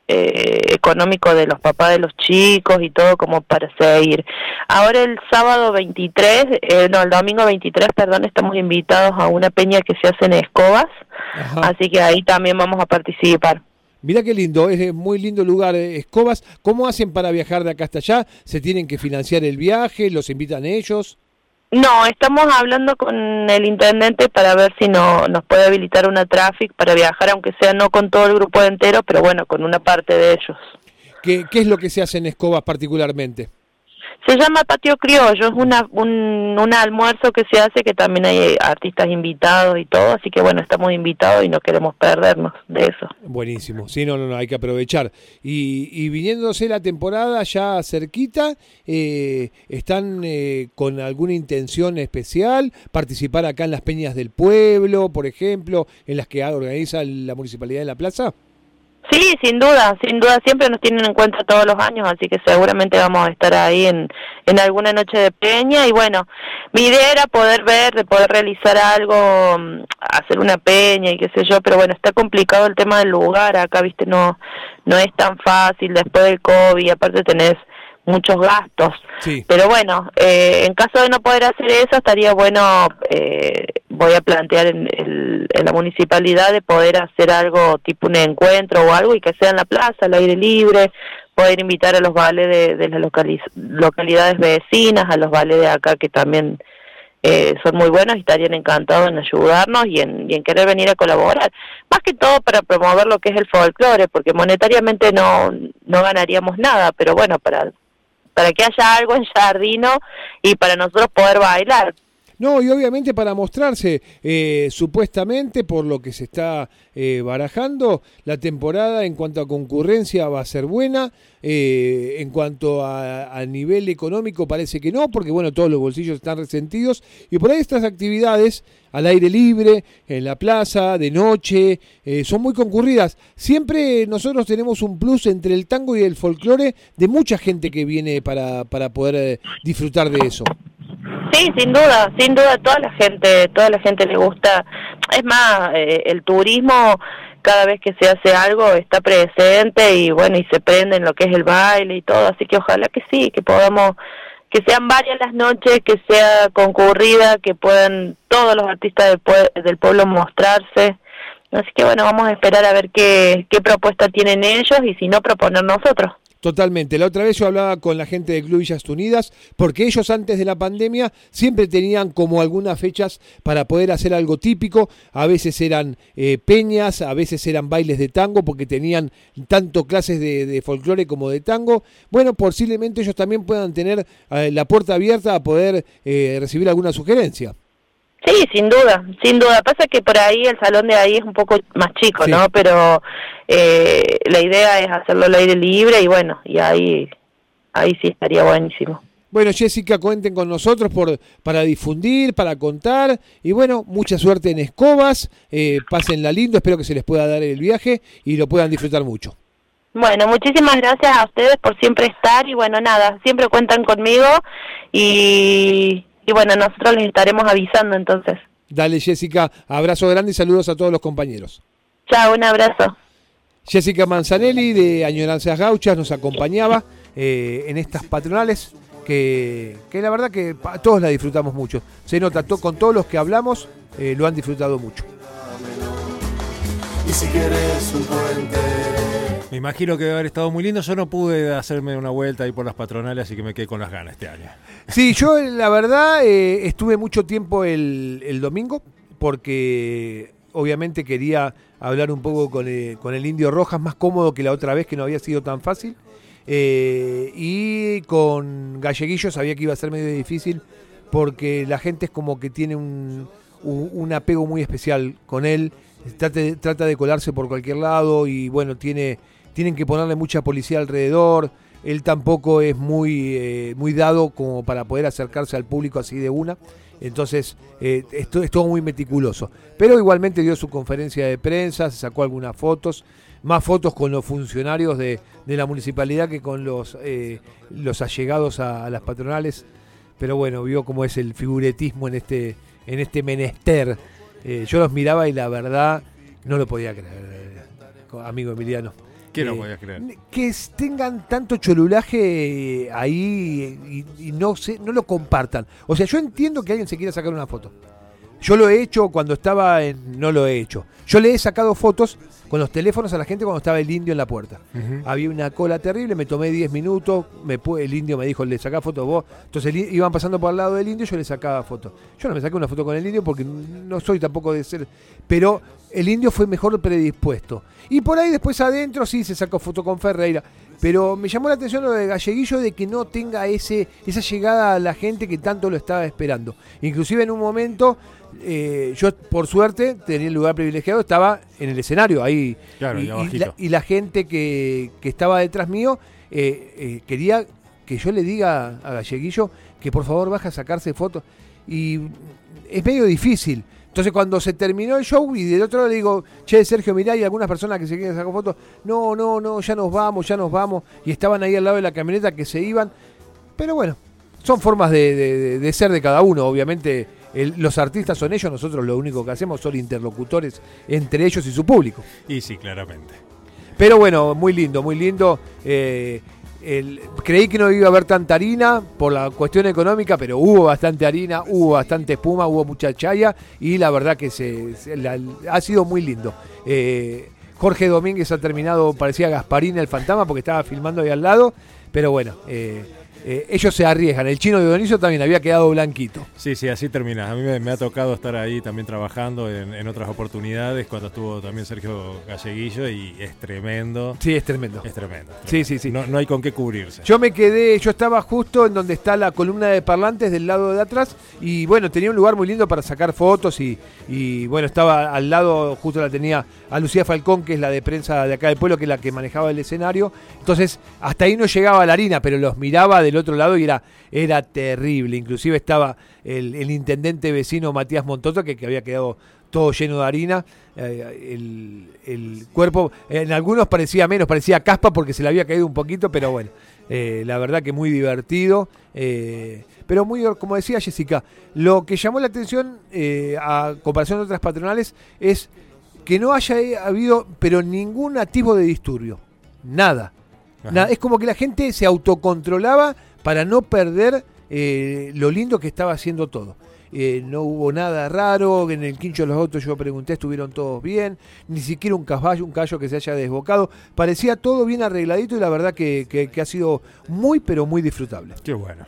eh, económico de los papás de los chicos y todo como para seguir. Ahora el sábado veintitrés, eh, no, el domingo veintitrés, perdón, estamos invitados a una peña que se hace en Escobas, Ajá. así que ahí también vamos a participar. Mirá qué lindo, es muy lindo lugar, Escobas. ¿Cómo hacen para viajar de acá hasta allá? ¿Se tienen que financiar el viaje? ¿Los invitan ellos? No, estamos hablando con el intendente para ver si no nos puede habilitar una Traffic para viajar, aunque sea no con todo el grupo entero, pero bueno, con una parte de ellos. ¿Qué, qué es lo que se hace en Escobas particularmente? Se llama Patio Criollo, es una, un, un almuerzo que se hace que también hay artistas invitados y todo, así que bueno, estamos invitados y no queremos perdernos de eso. Buenísimo, sí, no, no, no, hay que aprovechar. Y, y viniéndose la temporada ya cerquita, eh, ¿están eh, con alguna intención especial? ¿Participar acá en las peñas del pueblo, por ejemplo, en las que organiza la Municipalidad de La Plaza? Sí, sin duda, sin duda, siempre nos tienen en cuenta todos los años, así que seguramente vamos a estar ahí en, en alguna noche de peña y bueno, mi idea era poder ver, de poder realizar algo, hacer una peña y qué sé yo, pero bueno, está complicado el tema del lugar, acá, viste, no no es tan fácil después del COVID, aparte tenés muchos gastos, sí. Pero bueno, eh, en caso de no poder hacer eso, estaría bueno, eh, voy a plantear en, el, en la municipalidad de poder hacer algo tipo un encuentro o algo y que sea en la plaza, al aire libre, poder invitar a los ballets de, de las localiz- localidades vecinas, a los ballets de acá que también eh, son muy buenos y estarían encantados en ayudarnos y en, y en querer venir a colaborar. Más que todo para promover lo que es el folclore, porque monetariamente no, no ganaríamos nada, pero bueno, para, para que haya algo en Giardino y para nosotros poder bailar. No, y obviamente para mostrarse, eh, supuestamente, por lo que se está eh, barajando, la temporada en cuanto a concurrencia va a ser buena, eh, en cuanto a, a nivel económico parece que no, porque bueno, todos los bolsillos están resentidos, y por ahí estas actividades al aire libre, en la plaza, de noche, eh, son muy concurridas. Siempre nosotros tenemos un plus entre el tango y el folclore de mucha gente que viene para, para poder eh, disfrutar de eso. Sí, sin duda, sin duda, toda la gente, toda la gente le gusta. Es más, eh, el turismo, cada vez que se hace algo, está presente y bueno, y se prende en lo que es el baile y todo, así que ojalá que sí, que podamos, que sean varias las noches, que sea concurrida, que puedan todos los artistas del, pue- del pueblo mostrarse. Así que bueno, vamos a esperar a ver qué, qué propuesta tienen ellos y si no, proponer nosotros. Totalmente. La otra vez yo hablaba con la gente del Club Villas Unidas, porque ellos antes de la pandemia siempre tenían como algunas fechas para poder hacer algo típico. A veces eran eh, peñas, a veces eran bailes de tango, porque tenían tanto clases de, de folclore como de tango. Bueno, posiblemente ellos también puedan tener eh, la puerta abierta a poder eh, recibir alguna sugerencia. Sí, sin duda, sin duda. Pasa que por ahí el salón de ahí es un poco más chico, sí, ¿no? Pero eh, la idea es hacerlo al aire libre y bueno, y ahí ahí sí estaría buenísimo. Bueno, Jessica, cuenten con nosotros por para difundir, para contar y bueno, mucha suerte en Escobas, eh, pásenla lindo, espero que se les pueda dar el viaje y lo puedan disfrutar mucho. Bueno, muchísimas gracias a ustedes por siempre estar y bueno, nada, siempre cuentan conmigo y... Y bueno, nosotros les estaremos avisando entonces. Dale, Jessica, abrazo grande y saludos a todos los compañeros. Chao, un abrazo. Jessica Manzanelli de Añoranzas Gauchas nos acompañaba eh, en estas patronales que, que la verdad que todos la disfrutamos mucho. Se nota, to, con todos los que hablamos eh, lo han disfrutado mucho. Y si quieres un puente... Me imagino que debe haber estado muy lindo. Yo no pude hacerme una vuelta ahí por las patronales, así que me quedé con las ganas este año. Sí, yo la verdad eh, estuve mucho tiempo el, el domingo porque obviamente quería hablar un poco con el, con el Indio Rojas, más cómodo que la otra vez que no había sido tan fácil. Eh, y con Galleguillo sabía que iba a ser medio difícil porque la gente es como que tiene un, un, un apego muy especial con él. Trata de, trata de colarse por cualquier lado y bueno, tiene... tienen que ponerle mucha policía alrededor, él tampoco es muy eh, muy dado como para poder acercarse al público así de una, entonces eh, esto es todo muy meticuloso, pero igualmente dio su conferencia de prensa, se sacó algunas fotos, más fotos con los funcionarios de, de la municipalidad que con los, eh, los allegados a, a las patronales, pero bueno, vio cómo es el figuretismo en este, en este menester, eh, yo los miraba y la verdad no lo podía creer, amigo Emiliano. ¿Qué no podías creer? Que tengan tanto cholulaje ahí y, y no se, no lo compartan. O sea, yo entiendo que alguien se quiera sacar una foto. Yo lo he hecho cuando estaba en... No lo he hecho. Yo le he sacado fotos con los teléfonos a la gente cuando estaba el indio en la puerta. Uh-huh. Había una cola terrible, me tomé diez minutos, me, el indio me dijo, le sacá foto vos. Entonces iban pasando por al lado del indio, yo le sacaba foto. Yo no me saqué una foto con el indio porque no soy tampoco de ser... Pero el indio fue mejor predispuesto. Y por ahí después adentro sí se sacó foto con Ferreira. Pero me llamó la atención lo de Galleguillo de que no tenga ese esa llegada a la gente que tanto lo estaba esperando. Inclusive en un momento... Eh, yo por suerte tenía el lugar privilegiado, estaba en el escenario ahí, claro, y, y, la, y la gente que, que estaba detrás mío eh, eh, quería que yo le diga a Galleguillo que por favor baje a sacarse fotos y es medio difícil. Entonces cuando se terminó el show y del otro lado le digo, che Sergio, mirá, hay algunas personas que se quieren sacar fotos, no, no, no, ya nos vamos, ya nos vamos, y estaban ahí al lado de la camioneta que se iban, pero bueno, son formas de, de, de ser de cada uno, obviamente. El, los artistas son ellos, nosotros lo único que hacemos son interlocutores entre ellos y su público. Y sí, claramente. Pero bueno, muy lindo, muy lindo. Eh, el, creí que no iba a haber tanta harina por la cuestión económica, pero hubo bastante harina, hubo bastante espuma, hubo mucha chaya y la verdad que se, se la, ha sido muy lindo. Eh, Jorge Domínguez ha terminado, parecía Gasparín el fantasma porque estaba filmando ahí al lado, pero bueno... Eh, eh, ellos se arriesgan. El Chino de Donizo también había quedado blanquito. Sí, sí, así termina. A mí me, me ha tocado estar ahí también trabajando en, en otras oportunidades, cuando estuvo también Sergio Galleguillo, y es tremendo. Sí, es tremendo. Es tremendo. tremendo. Sí, sí, sí. No, no hay con qué cubrirse. Yo me quedé, yo estaba justo en donde está la columna de parlantes del lado de atrás y bueno, tenía un lugar muy lindo para sacar fotos y, y bueno, estaba al lado, justo la tenía a Lucía Falcón, que es la de prensa de acá del pueblo, que es la que manejaba el escenario. Entonces, hasta ahí no llegaba la harina, pero los miraba del otro lado y era, era terrible. Inclusive estaba el, el intendente vecino Matías Montoto, que, que había quedado todo lleno de harina. Eh, el, el cuerpo, en algunos parecía menos, parecía caspa porque se le había caído un poquito, pero bueno, eh, la verdad que muy divertido. Eh, pero muy, como decía Jessica, lo que llamó la atención eh, a comparación de otras patronales es que no haya habido, pero ningún atisbo de disturbio. Nada. Nada. Es como que la gente se autocontrolaba para no perder eh, lo lindo que estaba haciendo todo. Eh, no hubo nada raro, en el quincho de los autos yo pregunté, estuvieron todos bien, ni siquiera un caballo, un callo que se haya desbocado, parecía todo bien arregladito y la verdad que, que, que ha sido muy pero muy disfrutable. Qué bueno.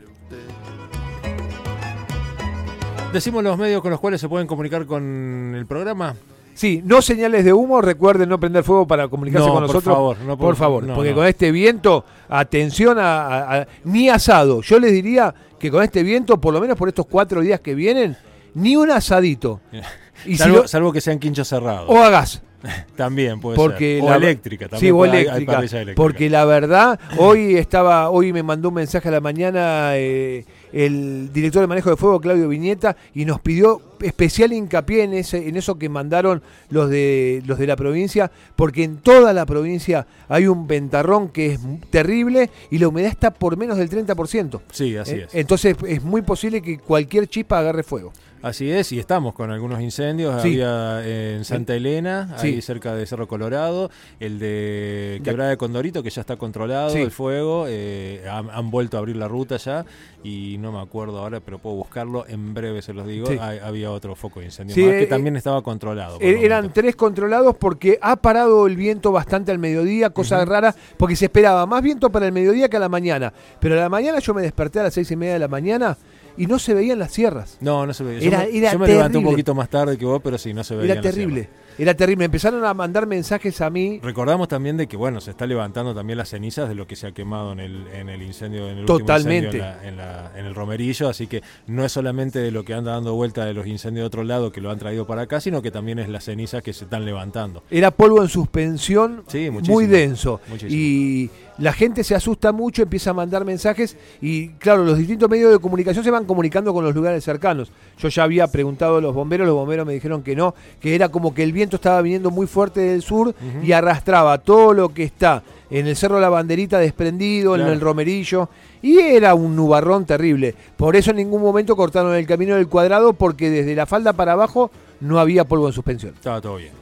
Decimos los medios con los cuales se pueden comunicar con el programa. Sí, no señales de humo, recuerden no prender fuego para comunicarse no, con por nosotros. Favor, no, por, por favor, no, porque no. con este viento, atención a, a, a... Ni asado, yo les diría que con este viento, por lo menos por estos cuatro días que vienen, ni un asadito. Y salvo, si lo... salvo que sean quinchos cerrados. O a gas. También puede porque ser. O la, eléctrica también. Sí, o puede, eléctrica, hay, hay eléctrica. Porque la verdad, hoy estaba, hoy me mandó un mensaje a la mañana eh, el director de manejo de fuego, Claudio Viñeta, y nos pidió especial hincapié en ese, en eso que mandaron los de los de la provincia, porque en toda la provincia hay un ventarrón que es terrible y la humedad está por menos del treinta por ciento. Sí, así eh, es. Entonces es muy posible que cualquier chispa agarre fuego. Así es, y estamos con algunos incendios. Sí. Había en Santa Elena, sí. ahí cerca de Cerro Colorado, el de Quebrada de Condorito, que ya está controlado, sí. el fuego. Eh, han, han vuelto a abrir la ruta ya, y no me acuerdo ahora, pero puedo buscarlo, en breve se los digo. Sí. Hay, había otro foco de incendio sí, más, que eh, también estaba controlado. Eran tres controlados porque ha parado el viento bastante al mediodía, cosa uh-huh. rara, porque se esperaba más viento para el mediodía que a la mañana. Pero a la mañana yo me desperté a las seis y media de la mañana y no se veían las sierras. No, no se veía. Era, yo me, era yo me levanté un poquito más tarde que vos, pero sí, no se veía. Era terrible. Era terrible. Empezaron a mandar mensajes a mí. Recordamos también de que, bueno, se está levantando también las cenizas de lo que se ha quemado en el, en el incendio, en el Totalmente. último incendio en, la, en, la, en el Romerillo, así que no es solamente de lo que anda dando vuelta de los incendios de otro lado que lo han traído para acá, sino que también es las cenizas que se están levantando. Era polvo en suspensión, sí, muy denso. Muchísimo. Y la gente se asusta mucho, empieza a mandar mensajes y claro, los distintos medios de comunicación se van comunicando con los lugares cercanos. Yo ya había preguntado a los bomberos, los bomberos me dijeron que no, que era como que el viento estaba viniendo muy fuerte del sur uh-huh. y arrastraba todo lo que está en el Cerro La Banderita desprendido, claro. en el Romerillo, y era un nubarrón terrible. Por eso en ningún momento cortaron el camino del Cuadrado, porque desde la falda para abajo no había polvo en suspensión. Estaba todo bien.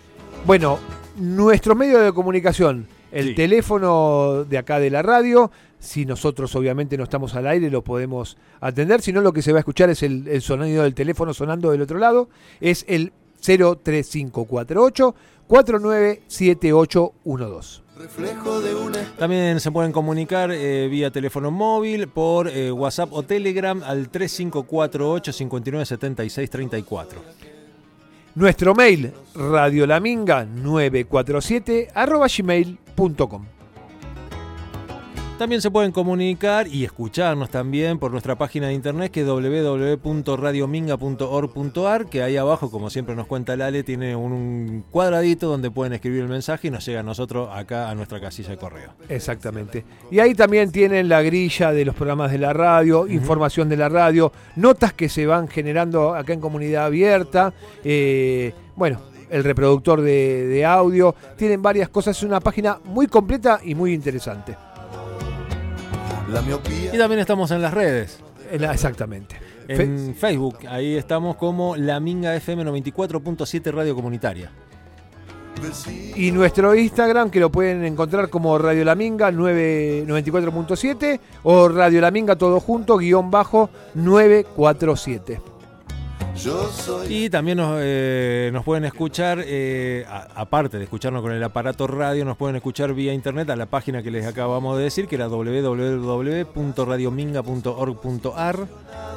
Bueno, nuestro medio de comunicación, el sí. teléfono de acá de la radio, si nosotros obviamente no estamos al aire lo podemos atender, si no lo que se va a escuchar es el, el sonido del teléfono sonando del otro lado, es el cero tres cinco cuatro ocho cuatro nueve siete ocho uno dos. También se pueden comunicar eh, vía teléfono móvil, por eh, WhatsApp o Telegram al tres cinco cuatro ocho cinco nueve siete seis tres cuatro. Nuestro mail, radiolaminga nueve cuatro siete arroba gmail punto com. También se pueden comunicar y escucharnos también por nuestra página de internet, que es doble u doble u doble u punto radiominga punto org punto a r, que ahí abajo, como siempre nos cuenta Lale, tiene un cuadradito donde pueden escribir el mensaje y nos llega a nosotros acá a nuestra casilla de correo. Exactamente. Y ahí también tienen la grilla de los programas de la radio, uh-huh. información de la radio, notas que se van generando acá en Comunidad Abierta, eh, bueno, el reproductor de, de audio, tienen varias cosas, es una página muy completa y muy interesante. Y también estamos en las redes. Exactamente. En Fe- Facebook, ahí estamos como La Minga F M noventa y cuatro punto siete Radio Comunitaria. Y nuestro Instagram, que lo pueden encontrar como Radio La Minga noventa y cuatro punto siete o Radio La Minga todo junto, guión bajo nueve cuatro siete. Yo soy... Y también nos, eh, nos pueden escuchar, eh, a, aparte de escucharnos con el aparato radio, nos pueden escuchar vía internet a la página que les acabamos de decir, que era doble u doble u doble u punto radio minga punto org punto a r,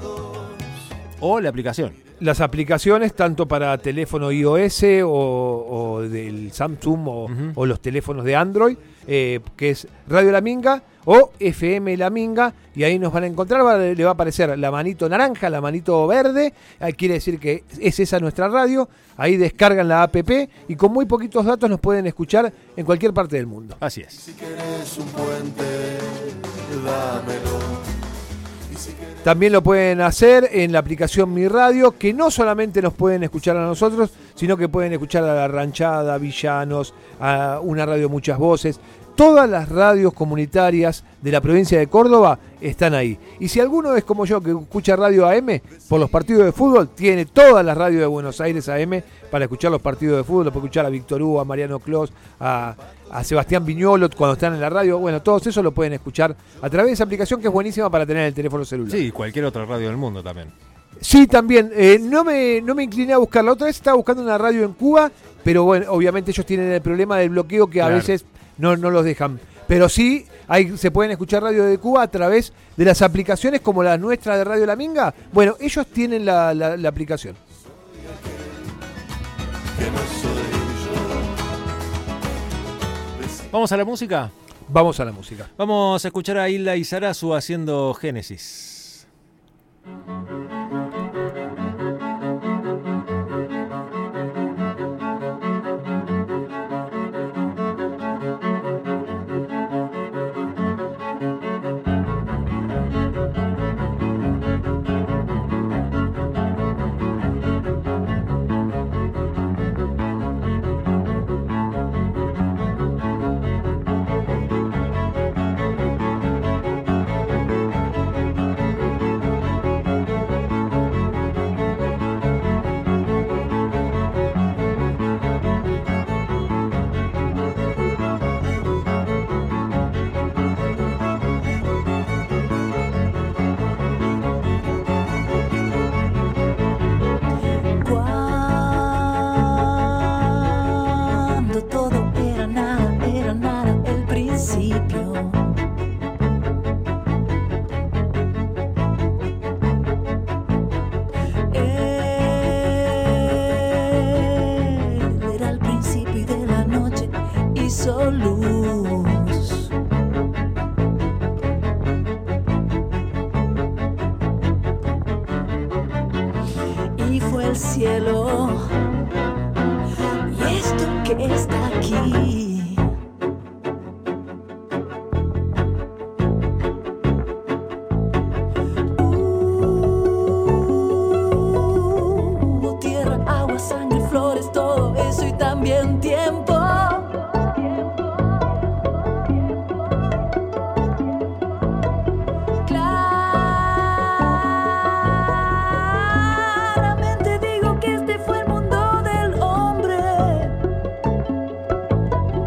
o la aplicación. Las aplicaciones, tanto para teléfono iOS o, o del Samsung o, uh-huh. o los teléfonos de Android, eh, que es Radio La Minga o F M La Minga, y ahí nos van a encontrar, va, le va a aparecer la manito naranja, la manito verde, ahí quiere decir que es esa nuestra radio, ahí descargan la app y con muy poquitos datos nos pueden escuchar en cualquier parte del mundo. Así es. Si querés un puente, dámelo. También lo pueden hacer en la aplicación Mi Radio, que no solamente nos pueden escuchar a nosotros, sino que pueden escuchar a La Ranchada, Villanos, a Una Radio Muchas Voces. Todas las radios comunitarias de la provincia de Córdoba están ahí. Y si alguno es como yo, que escucha radio A M por los partidos de fútbol, tiene todas las radios de Buenos Aires A M para escuchar los partidos de fútbol, para escuchar a Víctor Hugo, a Mariano Clos, a, a Sebastián Viñolo cuando están en la radio. Bueno, todos eso lo pueden escuchar a través de esa aplicación, que es buenísima para tener en el teléfono celular. Sí, cualquier otra radio del mundo también. Sí, también. Eh, no me no me incliné a buscarla. Otra vez estaba buscando una radio en Cuba, pero bueno, obviamente ellos tienen el problema del bloqueo que a claro. veces no, no los dejan. Pero sí, hay, se pueden escuchar radio de Cuba a través de las aplicaciones como la nuestra de Radio La Minga. Bueno, ellos tienen la, la, la aplicación. ¿Vamos a la música? Vamos a la música. Vamos a escuchar a Hilda Lizarazu haciendo Génesis. Claramente digo que este fue el mundo del hombre.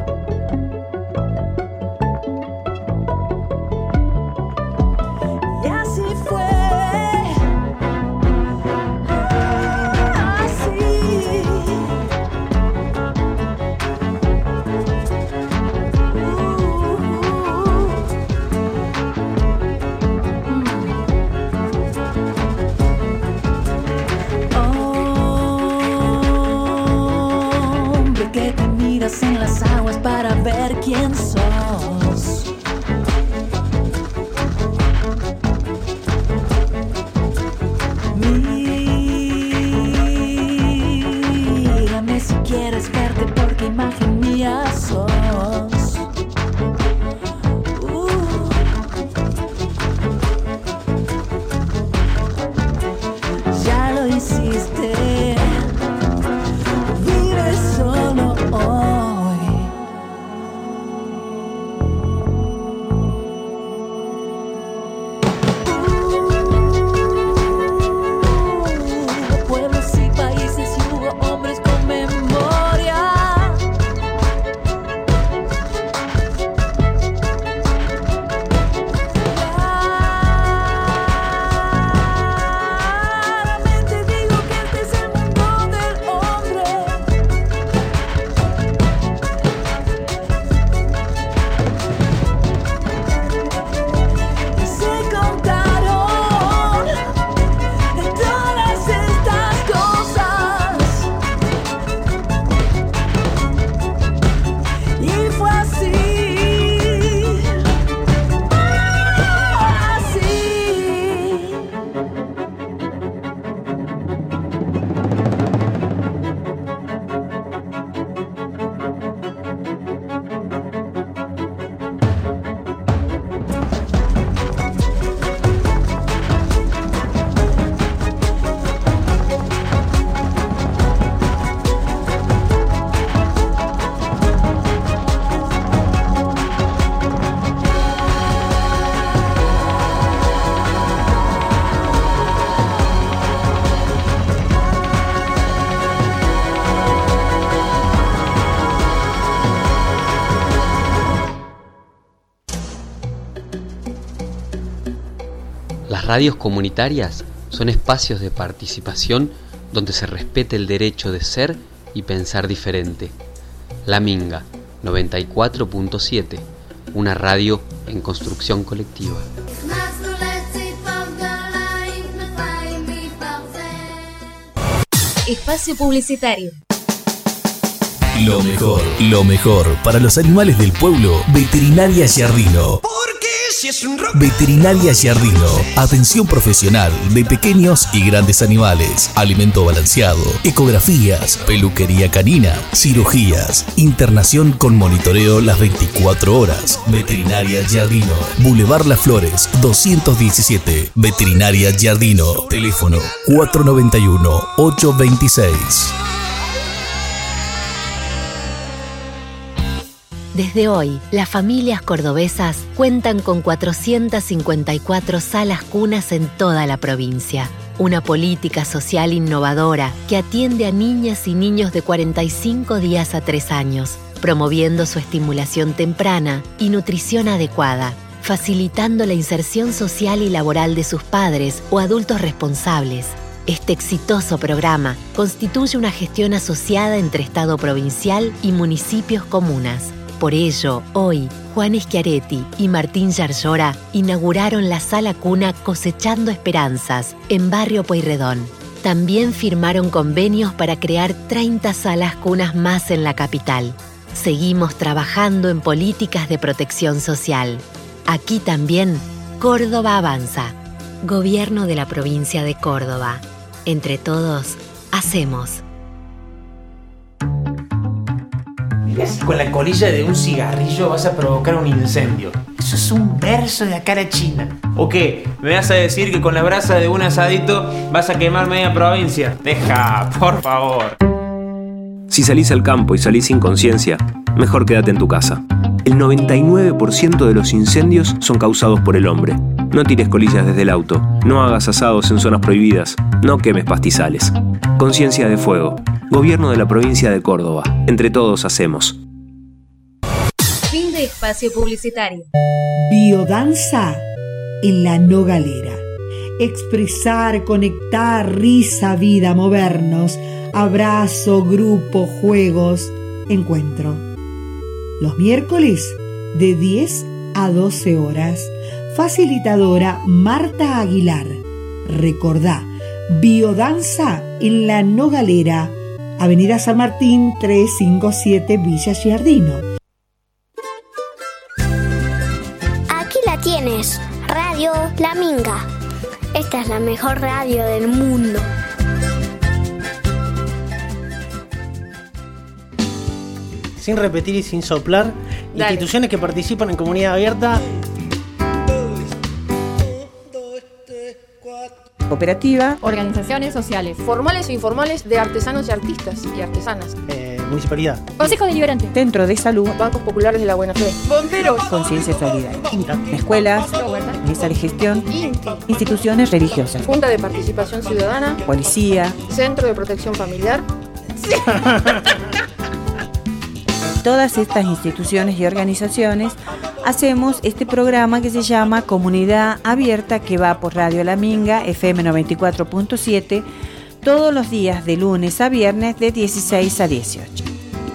radios comunitarias son espacios de participación donde se respete el derecho de ser y pensar diferente. La Minga, noventa y cuatro punto siete, una radio en construcción colectiva. Espacio publicitario. Lo mejor, lo mejor para los animales del pueblo. Veterinaria Giardino. Si es un rock. Veterinaria Giardino. Atención profesional de pequeños y grandes animales. Alimento balanceado. Ecografías. Peluquería canina. Cirugías. Internación con monitoreo las veinticuatro horas. Veterinaria Giardino. Boulevard Las Flores doscientos diecisiete. Veterinaria Giardino. Teléfono cuatro noventa y uno, ocho veintiséis. Desde hoy, las familias cordobesas cuentan con cuatrocientas cincuenta y cuatro salas cunas en toda la provincia. Una política social innovadora que atiende a niñas y niños de cuarenta y cinco días a tres años, promoviendo su estimulación temprana y nutrición adecuada, facilitando la inserción social y laboral de sus padres o adultos responsables. Este exitoso programa constituye una gestión asociada entre Estado provincial y municipios comunas. Por ello, hoy, Juan Schiaretti y Martín Yarlora inauguraron la Sala Cuna Cosechando Esperanzas en Barrio Pueyrredón. También firmaron convenios para crear treinta salas cunas más en la capital. Seguimos trabajando en políticas de protección social. Aquí también, Córdoba avanza. Gobierno de la provincia de Córdoba. Entre todos, hacemos. Con la colilla de un cigarrillo vas a provocar un incendio. Eso es un verso de la cara china. ¿O qué? ¿Me vas a decir que con la brasa de un asadito vas a quemar media provincia? Deja, por favor. Si salís al campo y salís sin conciencia, mejor quédate en tu casa. El noventa y nueve por ciento de los incendios son causados por el hombre. No tires colillas desde el auto, no hagas asados en zonas prohibidas, no quemes pastizales. Conciencia de Fuego. Gobierno de la provincia de Córdoba. Entre todos hacemos. Fin de espacio publicitario. Biodanza en la Nogalera. Expresar, conectar, risa, vida, movernos. Abrazo, grupo, juegos, encuentro. Los miércoles de diez a doce horas. Facilitadora Marta Aguilar. Recordá, Biodanza en la Nogalera, Avenida San Martín trescientos cincuenta y siete, Villa Giardino. Aquí la tienes, Radio La Minga. Esta es la mejor radio del mundo. Sin repetir y sin soplar, dale. Instituciones que participan en comunidad abierta. Cooperativa, organizaciones sociales, formales e informales de artesanos y artistas y artesanas, eh, municipalidad, Consejo Deliberante, Centro de Salud, Bancos Populares de la Buena Fe, Bomberos, Conciencia Solidaria, Escuelas, Mesa de Gestión, Inti, Instituciones religiosas, Junta de Participación Ciudadana, Policía, Centro de Protección Familiar. Sí. Todas estas instituciones y organizaciones hacemos este programa que se llama Comunidad Abierta, que va por Radio La Minga, F M noventa y cuatro punto siete, todos los días de lunes a viernes de dieciséis a dieciocho.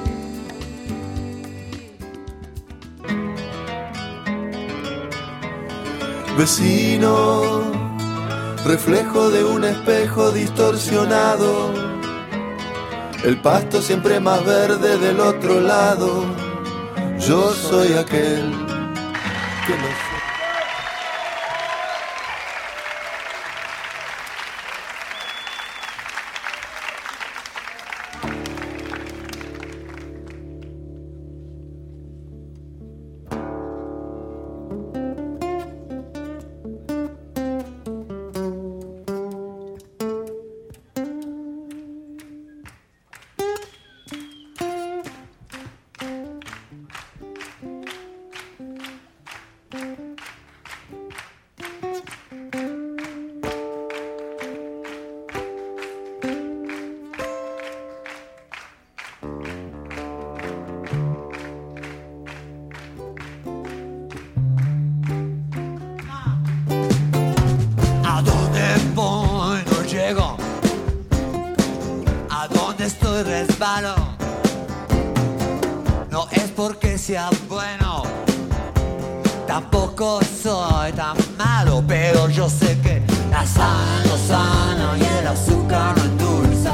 Vecino, reflejo de un espejo distorsionado. El pasto siempre más verde del otro lado. Yo soy aquel que no sé. Thank you. llego, a donde estoy resbalo. No es porque sea bueno, tampoco soy tan malo, pero yo sé que la sal no sana y el azúcar no endulza.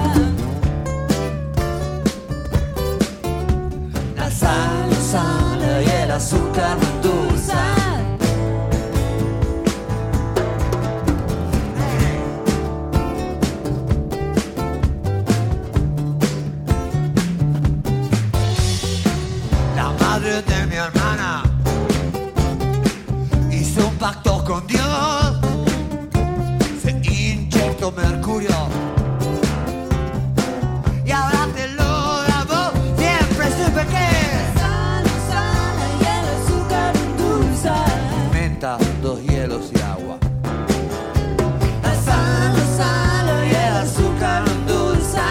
La sal no sana y el azúcar no endulza. La madre de mi hermana hizo un pacto con Dios, se inyectó mercurio y ahora te lo damos. Siempre supe que sal, sal y el azúcar endulza. Menta, dos hielos y agua. La sal, sal y el azúcar endulza.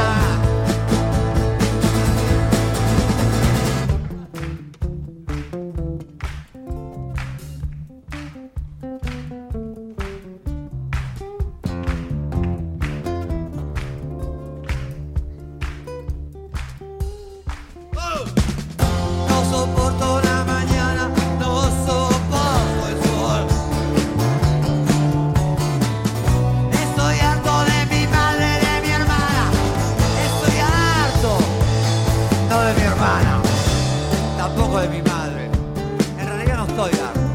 No soporto la mañana, no soporto el sol. Estoy harto de mi madre, de mi hermana. Estoy harto, no de mi hermana, tampoco de mi madre. En realidad no estoy harto,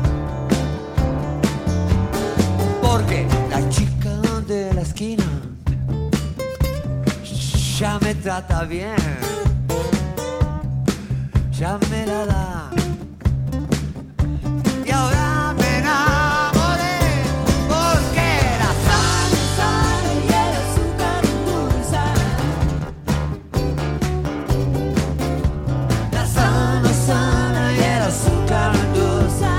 porque la chica de la esquina ya me trata bien, ya me la da. Y ahora me enamoré, porque la sal, sal y el azúcar endulza. La sal, sal y el azúcar endulza.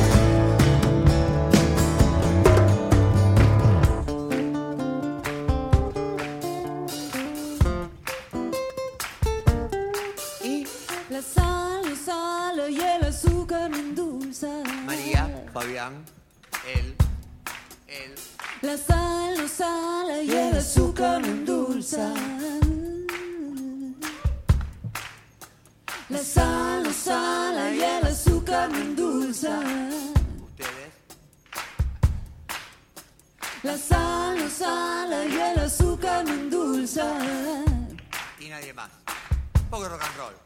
Y La sal, la sal y el azúcar me endulza. María, Fabián, él, él. La sal, la sal y el azúcar me endulza. La sal, la sal y el azúcar me endulza. Ustedes. La sal, la sal y el azúcar me endulza. Y nadie más. Poco rock and roll.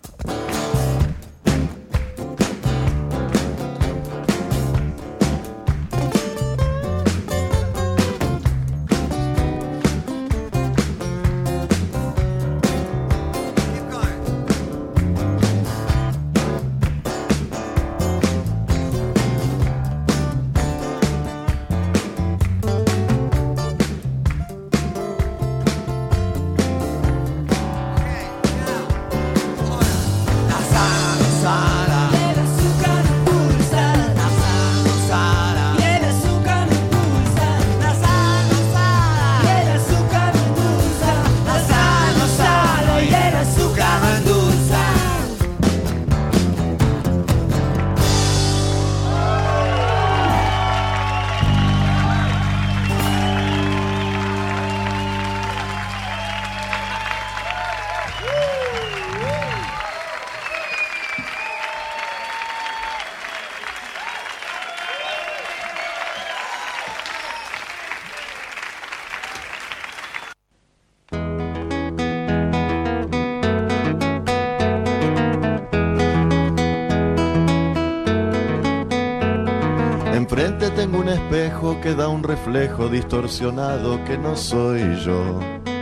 La sal, sal y el azúcar me endulza. La sal, sal y el azúcar me endulza. La sal, sal y el azúcar me endulza. La sal, sal y el azúcar me endulza. Enfrente tengo un espejo que da un reflejo distorsionado que no soy yo.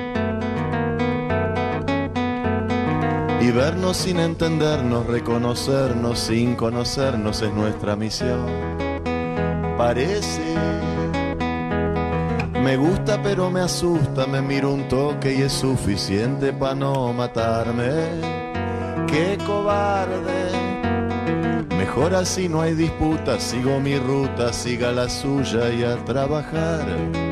Y vernos sin entendernos, reconocernos sin conocernos es nuestra misión. Parece, me gusta pero me asusta, me miro un toque y es suficiente para no matarme. Qué cobarde. Mejor así no hay disputa, sigo mi ruta, siga la suya y a trabajar.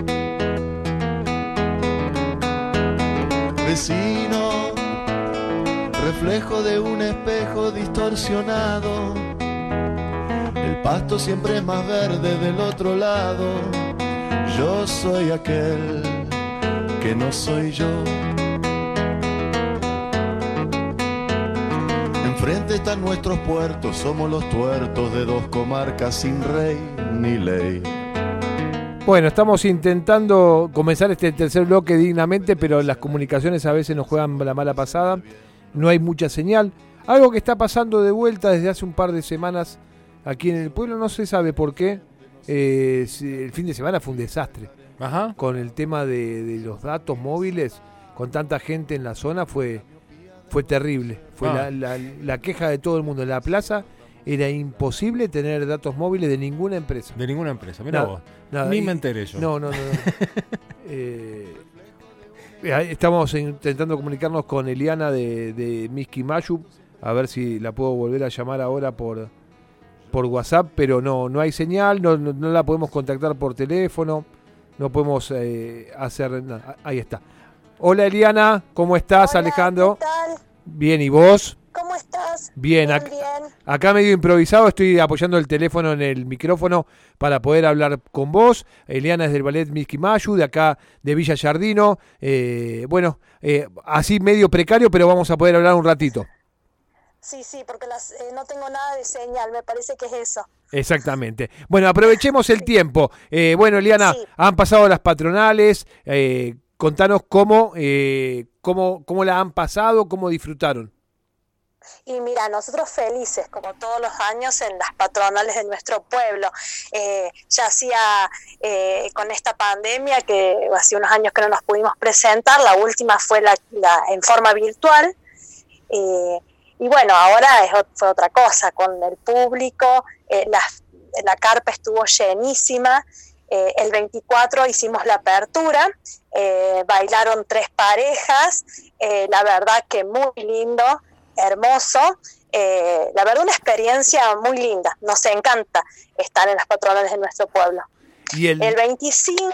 Vecino, reflejo de un espejo distorsionado, el pasto siempre es más verde del otro lado. Yo soy aquel que no soy yo. Enfrente están nuestros puertos, somos los tuertos de dos comarcas sin rey ni ley. Bueno, estamos intentando comenzar este tercer bloque dignamente, pero las comunicaciones a veces nos juegan la mala pasada. No hay mucha señal. Algo que está pasando de vuelta desde hace un par de semanas aquí en el pueblo, no se sabe por qué. Eh, el fin de semana fue un desastre. Ajá. Con el tema de, de los datos móviles, con tanta gente en la zona, fue, fue terrible. Fue Ah. la, la, la queja de todo el mundo. En la plaza era imposible tener datos móviles de ninguna empresa. De ninguna empresa, mira Nada, vos. nada. Ni Y- me enteré yo. No, no, no. no. eh, estamos intentando comunicarnos con Eliana de, de Miski Mayu, a ver si la puedo volver a llamar ahora por, por WhatsApp, pero no, no hay señal, no, no, no la podemos contactar por teléfono, no podemos eh, hacer nada. Ahí está. Hola Eliana, ¿cómo estás? Hola, Alejandro. ¿qué tal? Bien, ¿y vos? ¿Cómo estás? Bien, Bien, ac- bien. acá medio improvisado, estoy apoyando el teléfono en el micrófono para poder hablar con vos. Eliana es del ballet Miski Mayu, de acá de Villa Yardino. Eh, bueno, eh, así medio precario, pero vamos a poder hablar un ratito. Sí, sí, porque las, eh, no tengo nada de señal, me parece que es eso. Exactamente. Bueno, aprovechemos el tiempo. Eh, bueno, Eliana, Sí. han pasado las patronales. Eh, contanos cómo, eh, cómo, cómo la han pasado, cómo disfrutaron. Y mira, nosotros felices, como todos los años, en las patronales de nuestro pueblo. Eh, ya hacía, eh, con esta pandemia, que hace unos años que no nos pudimos presentar, la última fue la, la en forma virtual. Eh, y bueno, ahora es, ot- fue otra cosa, con el público, eh, la, la carpa estuvo llenísima. Eh, el veinticuatro hicimos la apertura, eh, bailaron tres parejas, eh, la verdad que muy lindo, hermoso, eh, la verdad una experiencia muy linda, nos encanta estar en las patronales de nuestro pueblo. Y el... El veinticinco,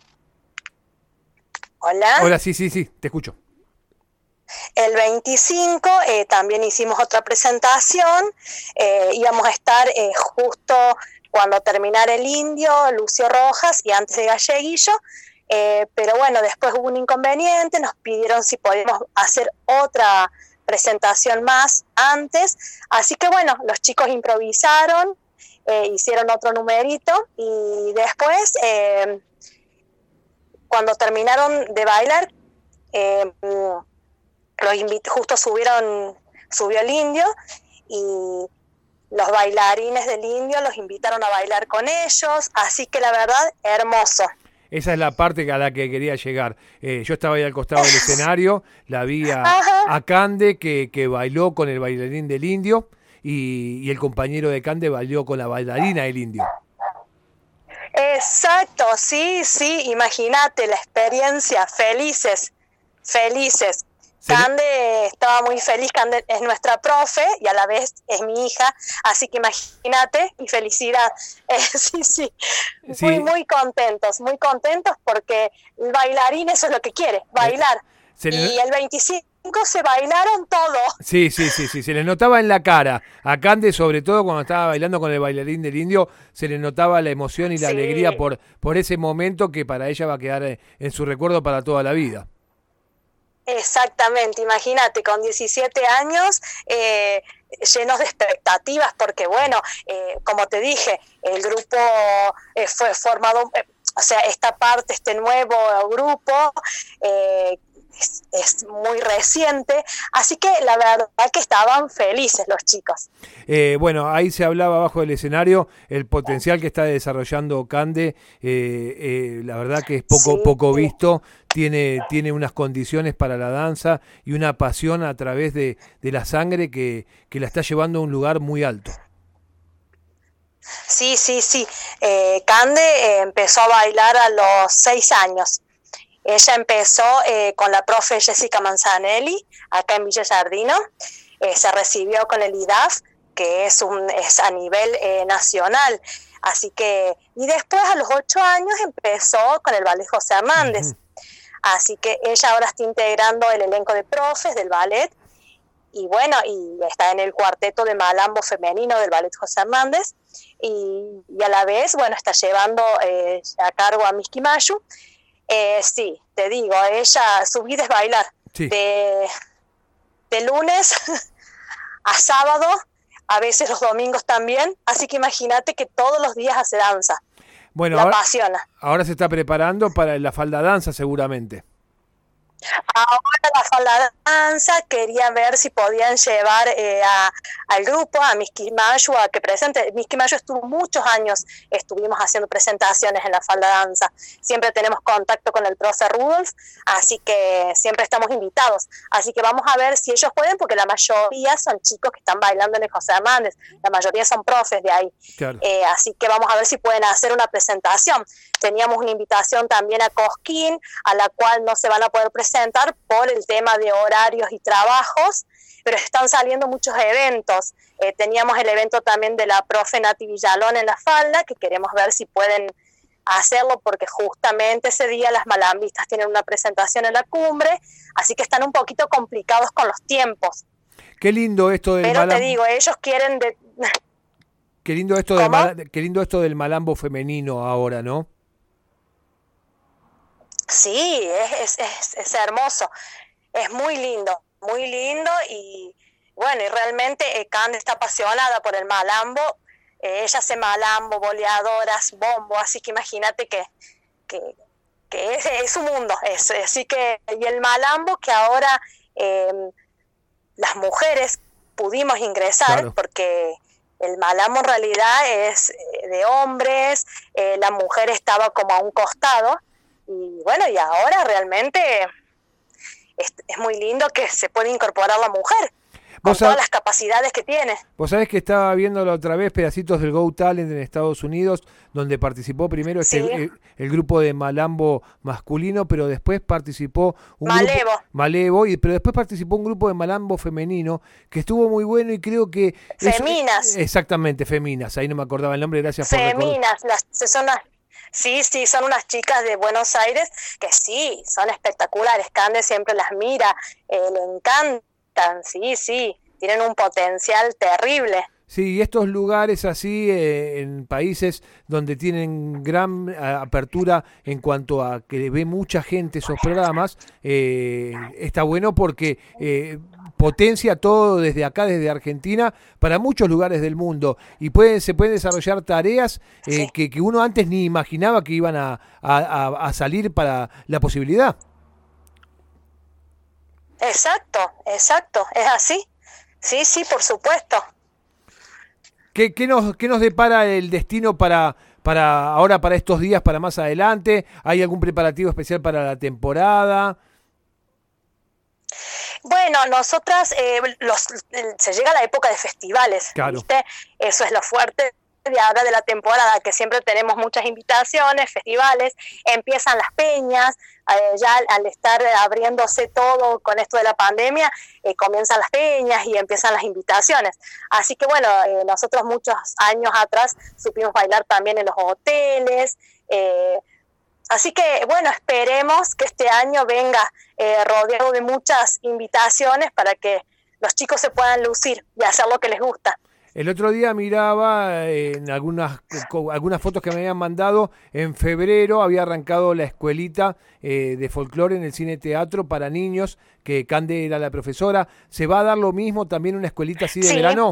hola. Hola, sí, sí, sí, te escucho. El veinticinco eh, también hicimos otra presentación, eh, íbamos a estar eh, justo cuando terminara el Indio, Lucio Rojas y antes de Galleguillo, eh, pero bueno, después hubo un inconveniente, nos pidieron si podíamos hacer otra presentación más antes, así que bueno, los chicos improvisaron, eh, hicieron otro numerito y después, eh, cuando terminaron de bailar, eh, los invit- justo subieron, subió el Indio y los bailarines del Indio los invitaron a bailar con ellos, así que la verdad, hermoso. Esa es la parte a la que quería llegar. Eh, yo estaba ahí al costado del escenario, la vi a, a Cande que, que bailó con el bailarín del Indio y, y el compañero de Cande bailó con la bailarina del Indio. Exacto, sí, sí, imagínate la experiencia, felices, felices. Cande estaba muy feliz, Cande es nuestra profe y a la vez es mi hija, así que imagínate y felicidad. Eh, sí, sí, Sí. muy, muy contentos, muy contentos porque el bailarín eso es lo que quiere, bailar. Se le- Y el veinticinco se bailaron todo. Sí, sí, sí, sí, se le notaba en la cara. A Cande, sobre todo cuando estaba bailando con el bailarín del Indio, se le notaba la emoción y la Sí. alegría por, por ese momento que para ella va a quedar eh, en su recuerdo para toda la vida. Exactamente, imagínate, con diecisiete años, eh, llenos de expectativas, porque bueno, eh, como te dije, el grupo eh, fue formado, eh, o sea, esta parte, este nuevo grupo, eh, es, es muy reciente, así que la verdad que estaban felices los chicos. Eh, bueno, ahí se hablaba abajo del escenario el potencial que está desarrollando Cande, eh, eh, la verdad que es poco Sí. poco visto, tiene, tiene unas condiciones para la danza y una pasión a través de, de la sangre que, que la está llevando a un lugar muy alto. Sí, sí, sí. Eh, Cande eh, empezó a bailar a los seis años. Ella empezó eh, con la profe Jessica Manzanelli, acá en Villa Yardino. Eh, se recibió con el I D A F, que es, un, es a nivel eh, nacional. Así que, y después a los ocho años empezó con el ballet José Hernández. Uh-huh. Así que ella ahora está integrando el elenco de profes del ballet. Y bueno, y está en el cuarteto de malambo femenino del ballet José Hernández. Y, y a la vez, bueno, está llevando eh, a cargo a Miski Mayu. Eh, sí, te digo, ella, su vida es bailar. Sí. De, de lunes a sábado, a veces los domingos también, así que imagínate que todos los días hace danza. Bueno, la ahora, apasiona. ahora se está preparando para la falda danza seguramente. Ahora la falda danza, quería ver si podían llevar eh, a, al grupo, a Miski Mayu, a que presente. Miski Mayu estuvo muchos años, estuvimos haciendo presentaciones en la falda danza. Siempre tenemos contacto con el profe Rudolf, así que siempre estamos invitados. Así que vamos a ver si ellos pueden, porque la mayoría son chicos que están bailando en el José Hernández, la mayoría son profes de ahí. Claro. Eh, así que vamos a ver si pueden hacer una presentación. Teníamos una invitación también a Cosquín, a la cual no se van a poder presentar por el tema de horarios y trabajos, pero están saliendo muchos eventos. Eh, teníamos el evento también de la profe Nati Villalón en la falda, que queremos ver si pueden hacerlo, porque justamente ese día las malambistas tienen una presentación en la cumbre, así que están un poquito complicados con los tiempos. Qué lindo esto del Pero malambo. te digo, ellos quieren... De... Qué lindo esto del mala... Qué lindo esto del malambo femenino ahora, ¿no? Sí, es, es, es hermoso, es muy lindo, muy lindo y bueno, y realmente eh, Cande está apasionada por el malambo, eh, ella hace malambo, boleadoras, bombo, así que imagínate que, que, que es, es su mundo, eso, así que, y el malambo que ahora eh, las mujeres pudimos ingresar, claro, porque el malambo en realidad es de hombres, eh, la mujer estaba como a un costado. Y bueno, y ahora realmente es, es muy lindo que se puede incorporar la mujer con todas las capacidades que tiene. Vos sabés que estaba viendo la otra vez pedacitos del Go Talent en Estados Unidos, donde participó primero este, sí. el, el grupo de malambo masculino, pero después participó un Malevo. grupo Malevo, y, pero después participó un grupo de malambo femenino que estuvo muy bueno y creo que... Feminas. Eso, exactamente, Feminas, ahí no me acordaba el nombre, gracias por recordar. Feminas, las son las... Sí, sí, son unas chicas de Buenos Aires que sí, son espectaculares. Cande siempre las mira, eh, le encantan, sí, sí, tienen un potencial terrible. Sí, y estos lugares así, eh, en países donde tienen gran apertura en cuanto a que ve mucha gente esos programas, eh, está bueno porque eh, potencia todo desde acá, desde Argentina, para muchos lugares del mundo. Y pueden, se pueden desarrollar tareas eh, sí. que, que uno antes ni imaginaba que iban a, a, a salir para la posibilidad. Exacto, exacto, es así. Sí, sí, por supuesto. ¿Qué, qué, nos, ¿Qué nos depara el destino para, para ahora, para estos días, para más adelante? ¿Hay algún preparativo especial para la temporada? Bueno, nosotras, eh, los, se llega la época de festivales, claro. ¿viste? Eso es lo fuerte de ahora de la temporada, que siempre tenemos muchas invitaciones, festivales, empiezan las peñas, eh, ya al, al estar abriéndose todo con esto de la pandemia, eh, comienzan las peñas y empiezan las invitaciones. Así que bueno, eh, nosotros muchos años atrás supimos bailar también en los hoteles, eh, así que bueno, esperemos que este año venga eh, rodeado de muchas invitaciones para que los chicos se puedan lucir y hacer lo que les gusta. El otro día miraba en algunas algunas fotos que me habían mandado, en febrero había arrancado la escuelita eh, de folclore en el Cine Teatro para niños, que Cande era la profesora. ¿Se va a dar lo mismo también una escuelita así de sí. verano?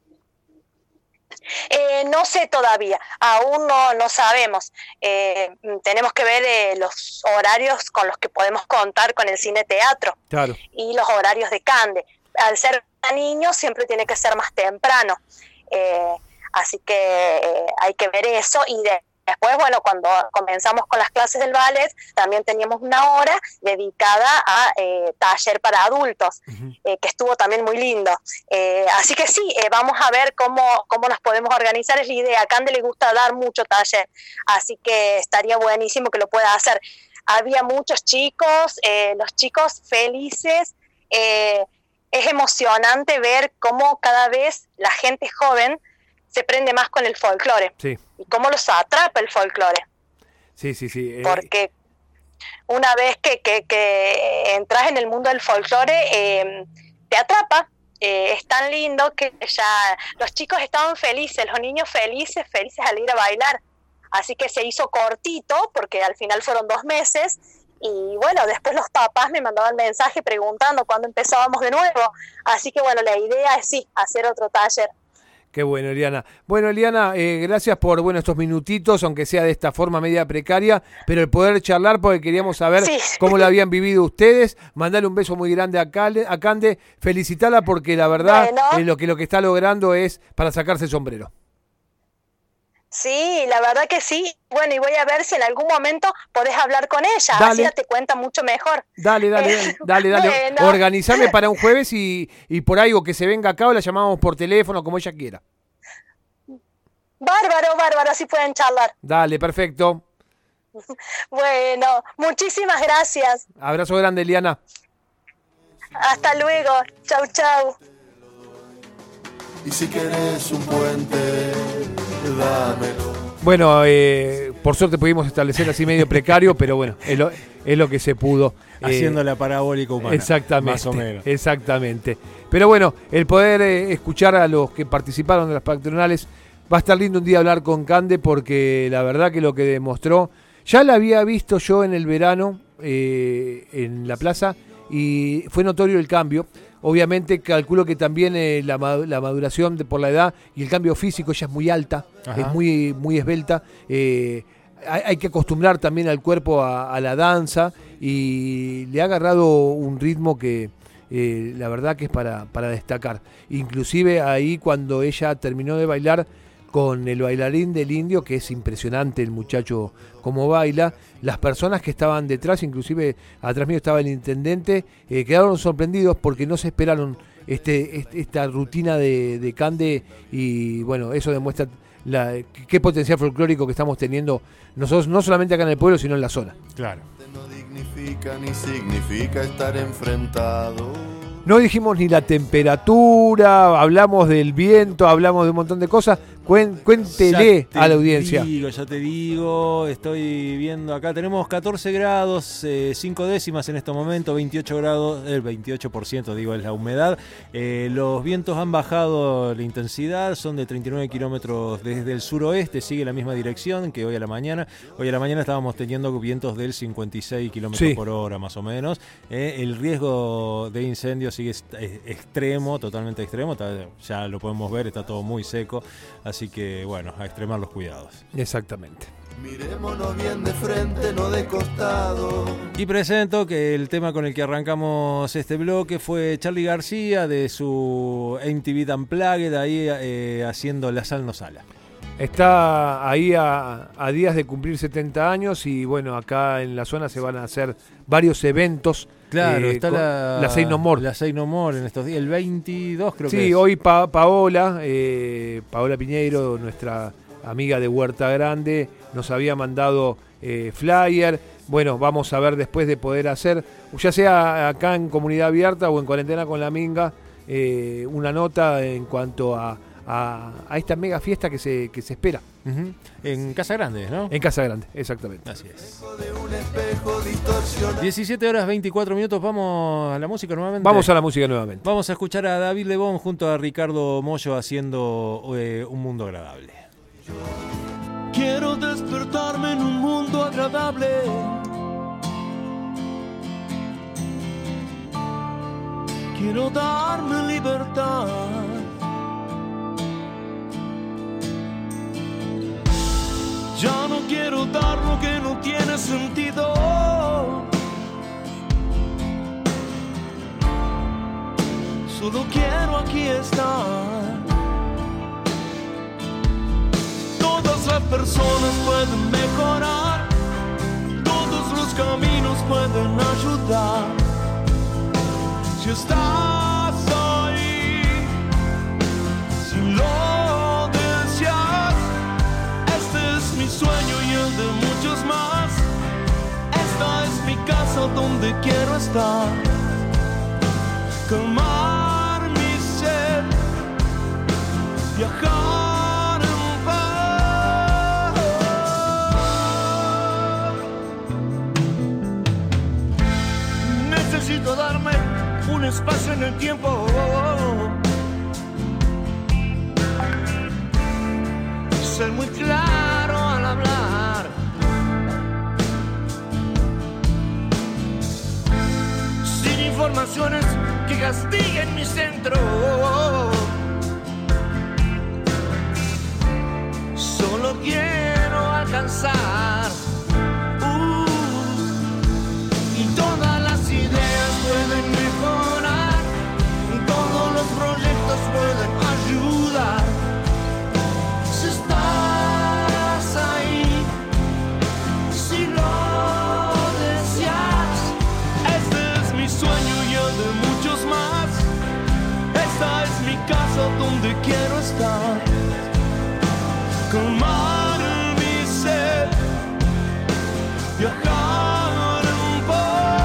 Eh, no sé todavía, aún no, no sabemos. Eh, tenemos que ver eh, los horarios con los que podemos contar con el Cine Teatro, claro, y los horarios de Cande. Al ser niños siempre tiene que ser más temprano, eh, así que eh, hay que ver eso. Y de, después, bueno, cuando comenzamos con las clases del ballet, también teníamos una hora dedicada a eh, taller para adultos, uh-huh. eh, que estuvo también muy lindo. Eh, así que sí, eh, vamos a ver cómo, cómo nos podemos organizar, es la idea. A Cande le gusta dar mucho taller, así que estaría buenísimo que lo pueda hacer. Había muchos chicos, eh, los chicos felices, eh, es emocionante ver cómo cada vez la gente joven se prende más con el folclore, sí, y cómo los atrapa el folclore. Sí, sí, sí. Eh... Porque una vez que, que, que entras en el mundo del folclore, eh, te atrapa. Eh, es tan lindo que ya los chicos estaban felices, los niños felices, felices al ir a bailar. así que se hizo cortito, porque al final fueron dos meses, y bueno, después los papás me mandaban mensaje preguntando cuándo empezábamos de nuevo, así que bueno, la idea es sí, hacer otro taller. Qué bueno, Eliana. Bueno, Eliana, eh, gracias por bueno estos minutitos, aunque sea de esta forma media precaria, pero el poder charlar porque queríamos saber sí. cómo lo habían vivido ustedes. Mandarle un beso muy grande a, Cale, a Cande, felicitarla porque la verdad bueno. eh, lo que lo que está logrando es para sacarse el sombrero. Sí, la verdad que sí. Bueno, y voy a ver si en algún momento podés hablar con ella, dale. Así ella te cuenta mucho mejor. Dale, dale, dale, dale, dale. Bueno. Organizame para un jueves y, y por algo que se venga acá o la llamamos por teléfono, como ella quiera. Bárbaro, bárbaro, así pueden charlar. Dale, perfecto. Bueno, muchísimas gracias. Abrazo grande, Eliana. Hasta luego. Chau, chau. Y si querés un puente, dámelo. Bueno, eh, por suerte pudimos establecer así medio precario, pero bueno, es lo, es lo que se pudo. Haciendo eh, la parabólica humana. Exactamente. Más o menos. Exactamente. Pero bueno, el poder eh, escuchar a los que participaron de las patronales, va a estar lindo un día hablar con Cande, porque la verdad que lo que demostró, ya la había visto yo en el verano eh, en la plaza y fue notorio el cambio. Obviamente calculo que también eh, la, la maduración de, por la edad y el cambio físico, ella es muy alta, Ajá. es muy, muy esbelta, eh, hay, hay que acostumbrar también al cuerpo a, a la danza y le ha agarrado un ritmo que eh, la verdad que es para, para destacar. Inclusive ahí cuando ella terminó de bailar con el bailarín del Indio, que es impresionante el muchacho cómo baila, las personas que estaban detrás, inclusive atrás mío estaba el intendente, eh, quedaron sorprendidos porque no se esperaron este, este esta rutina de, de Cande, y bueno, eso demuestra la, qué potencial folclórico que estamos teniendo nosotros, no solamente acá en el pueblo, sino en la zona. Claro. No dignifica ni significa estar enfrentado. No dijimos ni la temperatura, hablamos del viento, hablamos de un montón de cosas. Cuen, cuéntele a la audiencia. Ya te digo, ya te digo, estoy viendo acá, tenemos catorce grados, eh, cinco décimas en este momento, veintiocho grados, el veintiocho por ciento digo es la humedad. Eh, los vientos han bajado la intensidad, son de treinta y nueve kilómetros desde el suroeste, sigue la misma dirección que hoy a la mañana. Hoy a la mañana estábamos teniendo vientos del cincuenta y seis kilómetros sí. por hora más o menos. Eh, el riesgo de incendios sigue extremo, totalmente extremo, ya lo podemos ver, está todo muy seco, así que bueno, a extremar los cuidados. Exactamente. Mirémonos bien de frente, no de costado. Y presento que el tema con el que arrancamos este bloque fue Charly García de su M T V Unplugged, ahí eh, haciendo La Sal No Sala. Está ahí a, a días de cumplir setenta años y bueno, acá en la zona se van a hacer varios eventos. Claro, eh, está la, la Say No More. La Say No More en estos días, el veintidós creo sí, que es. Sí, hoy pa Paola, eh, Paola Piñeiro, nuestra amiga de Huerta Grande, nos había mandado eh, flyer. Bueno, vamos a ver después de poder hacer, ya sea acá en Comunidad Abierta o en Cuarentena con la Minga, eh, una nota en cuanto a A, a esta mega fiesta que se, que se espera. Uh-huh. En Casa Grande, ¿no? En Casa Grande, exactamente. Así es. diecisiete horas veinticuatro minutos, vamos a la música nuevamente. Vamos a la música nuevamente. Vamos a escuchar a David Lebón junto a Ricardo Mollo haciendo eh, Un Mundo Agradable. Quiero despertarme en un mundo agradable. Quiero darme libertad. Ya no quiero dar lo que no tiene sentido. Solo quiero aquí estar. Todas las personas pueden mejorar. Todos los caminos pueden ayudar. Si estás ahí, si lo deseas, este es mi sueño y el de muchos más. Esta es mi casa donde quiero estar. Calmar mi sed, viajar en paz. Necesito darme un espacio en el tiempo. Ser muy claro al hablar. sin informaciones que castiguen mi centro. Solo quiero alcanzar uh, y todas las ideas pueden mejorar, todos los proyectos pueden ayudar. Si estás ahí, si lo deseas, este es mi sueño y el de muchos más. Esta es mi casa donde quiero estar. Calmar mi sed, viajar un poco.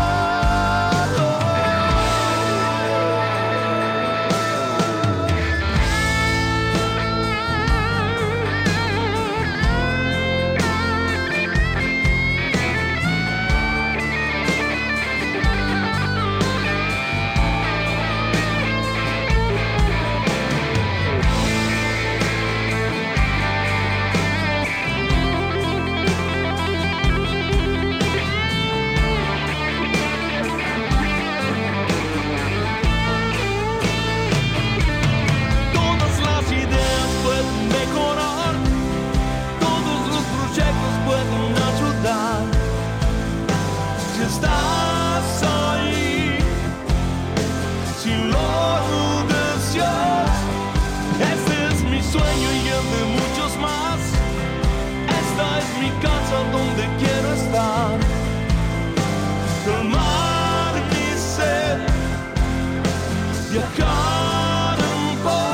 Estás ahí, si lo deseas, este es mi sueño y el de muchos más. Esta es mi casa donde quiero estar. Calmar mi sed, viajar un poco.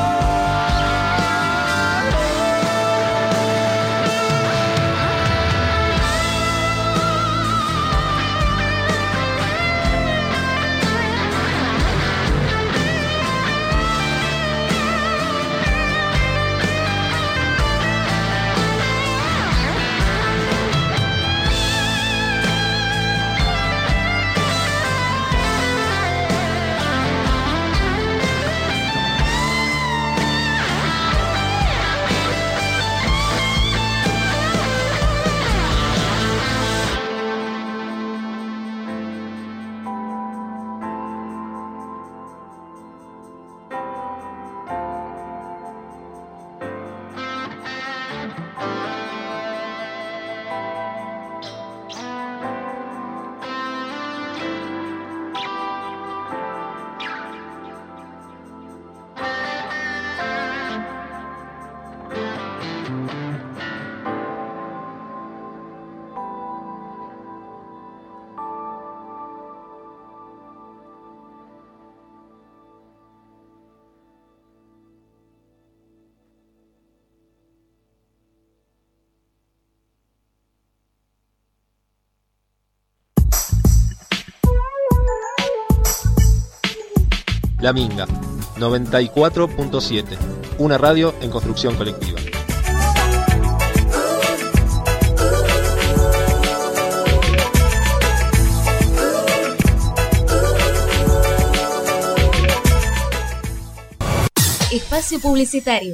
La Minga, noventa y cuatro punto siete, una radio en construcción colectiva. Espacio publicitario.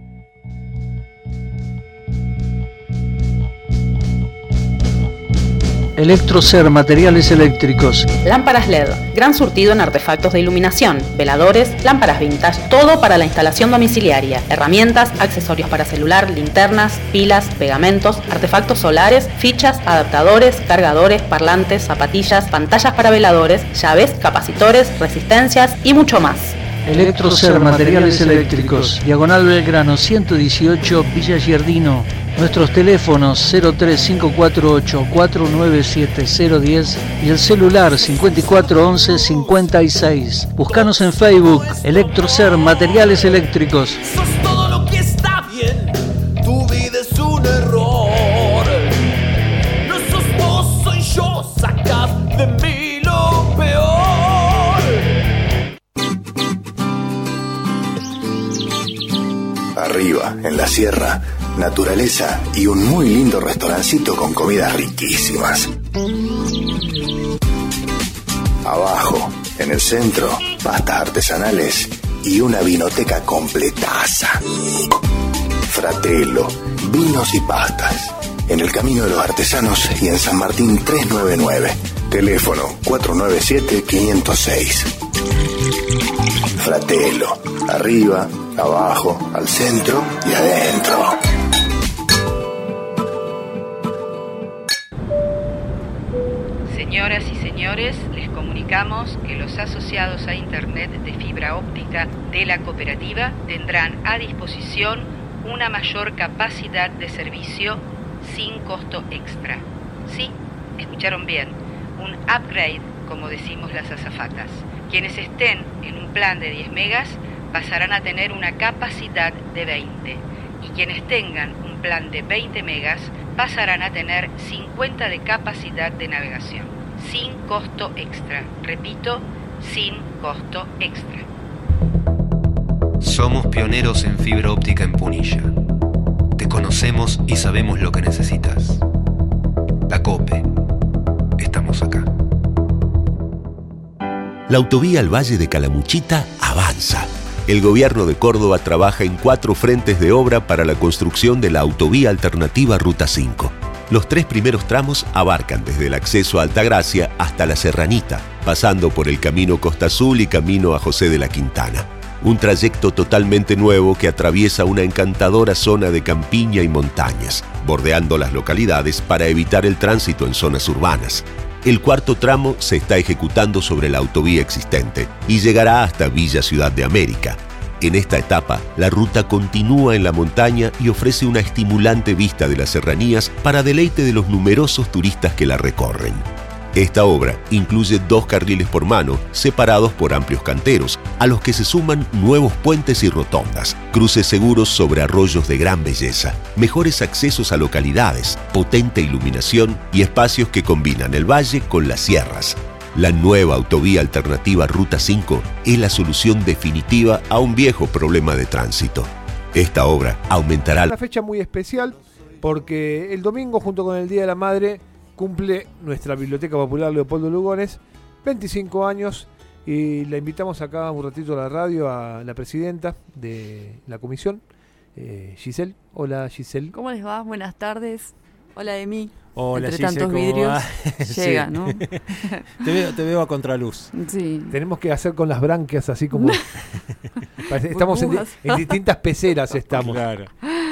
Electrocer Materiales Eléctricos. Lámparas L E D, gran surtido en artefactos de iluminación, veladores, lámparas vintage, todo para la instalación domiciliaria, herramientas, accesorios para celular, linternas, pilas, pegamentos, artefactos solares, fichas, adaptadores, cargadores, parlantes, zapatillas, pantallas para veladores, llaves, capacitores, resistencias y mucho más. Electrocer Materiales Eléctricos, Diagonal Belgrano ciento dieciocho, Villa Giardino. Nuestros teléfonos cero tres cinco cuatro ocho cuatro nueve siete cero uno cero y el celular cincuenta y cuatro once cincuenta y seis. Búscanos en Facebook, Electrocer Materiales Eléctricos. Sos todo lo que está bien, tu vida es un error. No sos vos, soy yo, sacas de mí lo peor. Arriba, en la sierra, naturaleza y un muy lindo restaurancito con comidas riquísimas. Abajo, en el centro, pastas artesanales y una vinoteca completaza. Fratello, vinos y pastas. En el Camino de los Artesanos y en San Martín trescientos noventa y nueve. Teléfono cuatro nueve siete, cinco cero seis. Fratello. Arriba, abajo, al centro y adentro. Señoras y señores, les comunicamos que los asociados a Internet de fibra óptica de la cooperativa tendrán a disposición una mayor capacidad de servicio sin costo extra. Sí, escucharon bien, un upgrade, como decimos las azafatas. Quienes estén en un plan de diez megas pasarán a tener una capacidad de veinte y quienes tengan un plan de veinte megas pasarán a tener cincuenta de capacidad de navegación, sin costo extra. Repito, sin costo extra. Somos pioneros en fibra óptica en Punilla. Te conocemos y sabemos lo que necesitas. La COPE. Estamos acá. La autovía al Valle de Calamuchita avanza. El gobierno de Córdoba trabaja en cuatro frentes de obra para la construcción de la autovía alternativa Ruta cinco. Los tres primeros tramos abarcan desde el acceso a Altagracia hasta La Serranita, pasando por el camino Costa Azul y camino a José de la Quintana. Un trayecto totalmente nuevo que atraviesa una encantadora zona de campiña y montañas, bordeando las localidades para evitar el tránsito en zonas urbanas. El cuarto tramo se está ejecutando sobre la autovía existente y llegará hasta Villa Ciudad de América. En esta etapa, la ruta continúa en la montaña y ofrece una estimulante vista de las serranías para deleite de los numerosos turistas que la recorren. Esta obra incluye dos carriles por mano, separados por amplios canteros, a los que se suman nuevos puentes y rotondas, cruces seguros sobre arroyos de gran belleza, mejores accesos a localidades, potente iluminación y espacios que combinan el valle con las sierras. La nueva autovía alternativa Ruta cinco es la solución definitiva a un viejo problema de tránsito. Esta obra aumentará... Una fecha muy especial porque el domingo, junto con el Día de la Madre, cumple nuestra Biblioteca Popular Leopoldo Lugones veinticinco años y la invitamos acá un ratito a la radio a la presidenta de la comisión, eh, Giselle. Hola, Giselle. ¿Cómo les va? Buenas tardes. Hola, Emi. Hola, Entre Giselle, tantos vidrios llega, sí. ¿no? te, veo, te veo a contraluz. Sí. Tenemos que hacer con las branquias así como... estamos en, en distintas peceras estamos. Claro.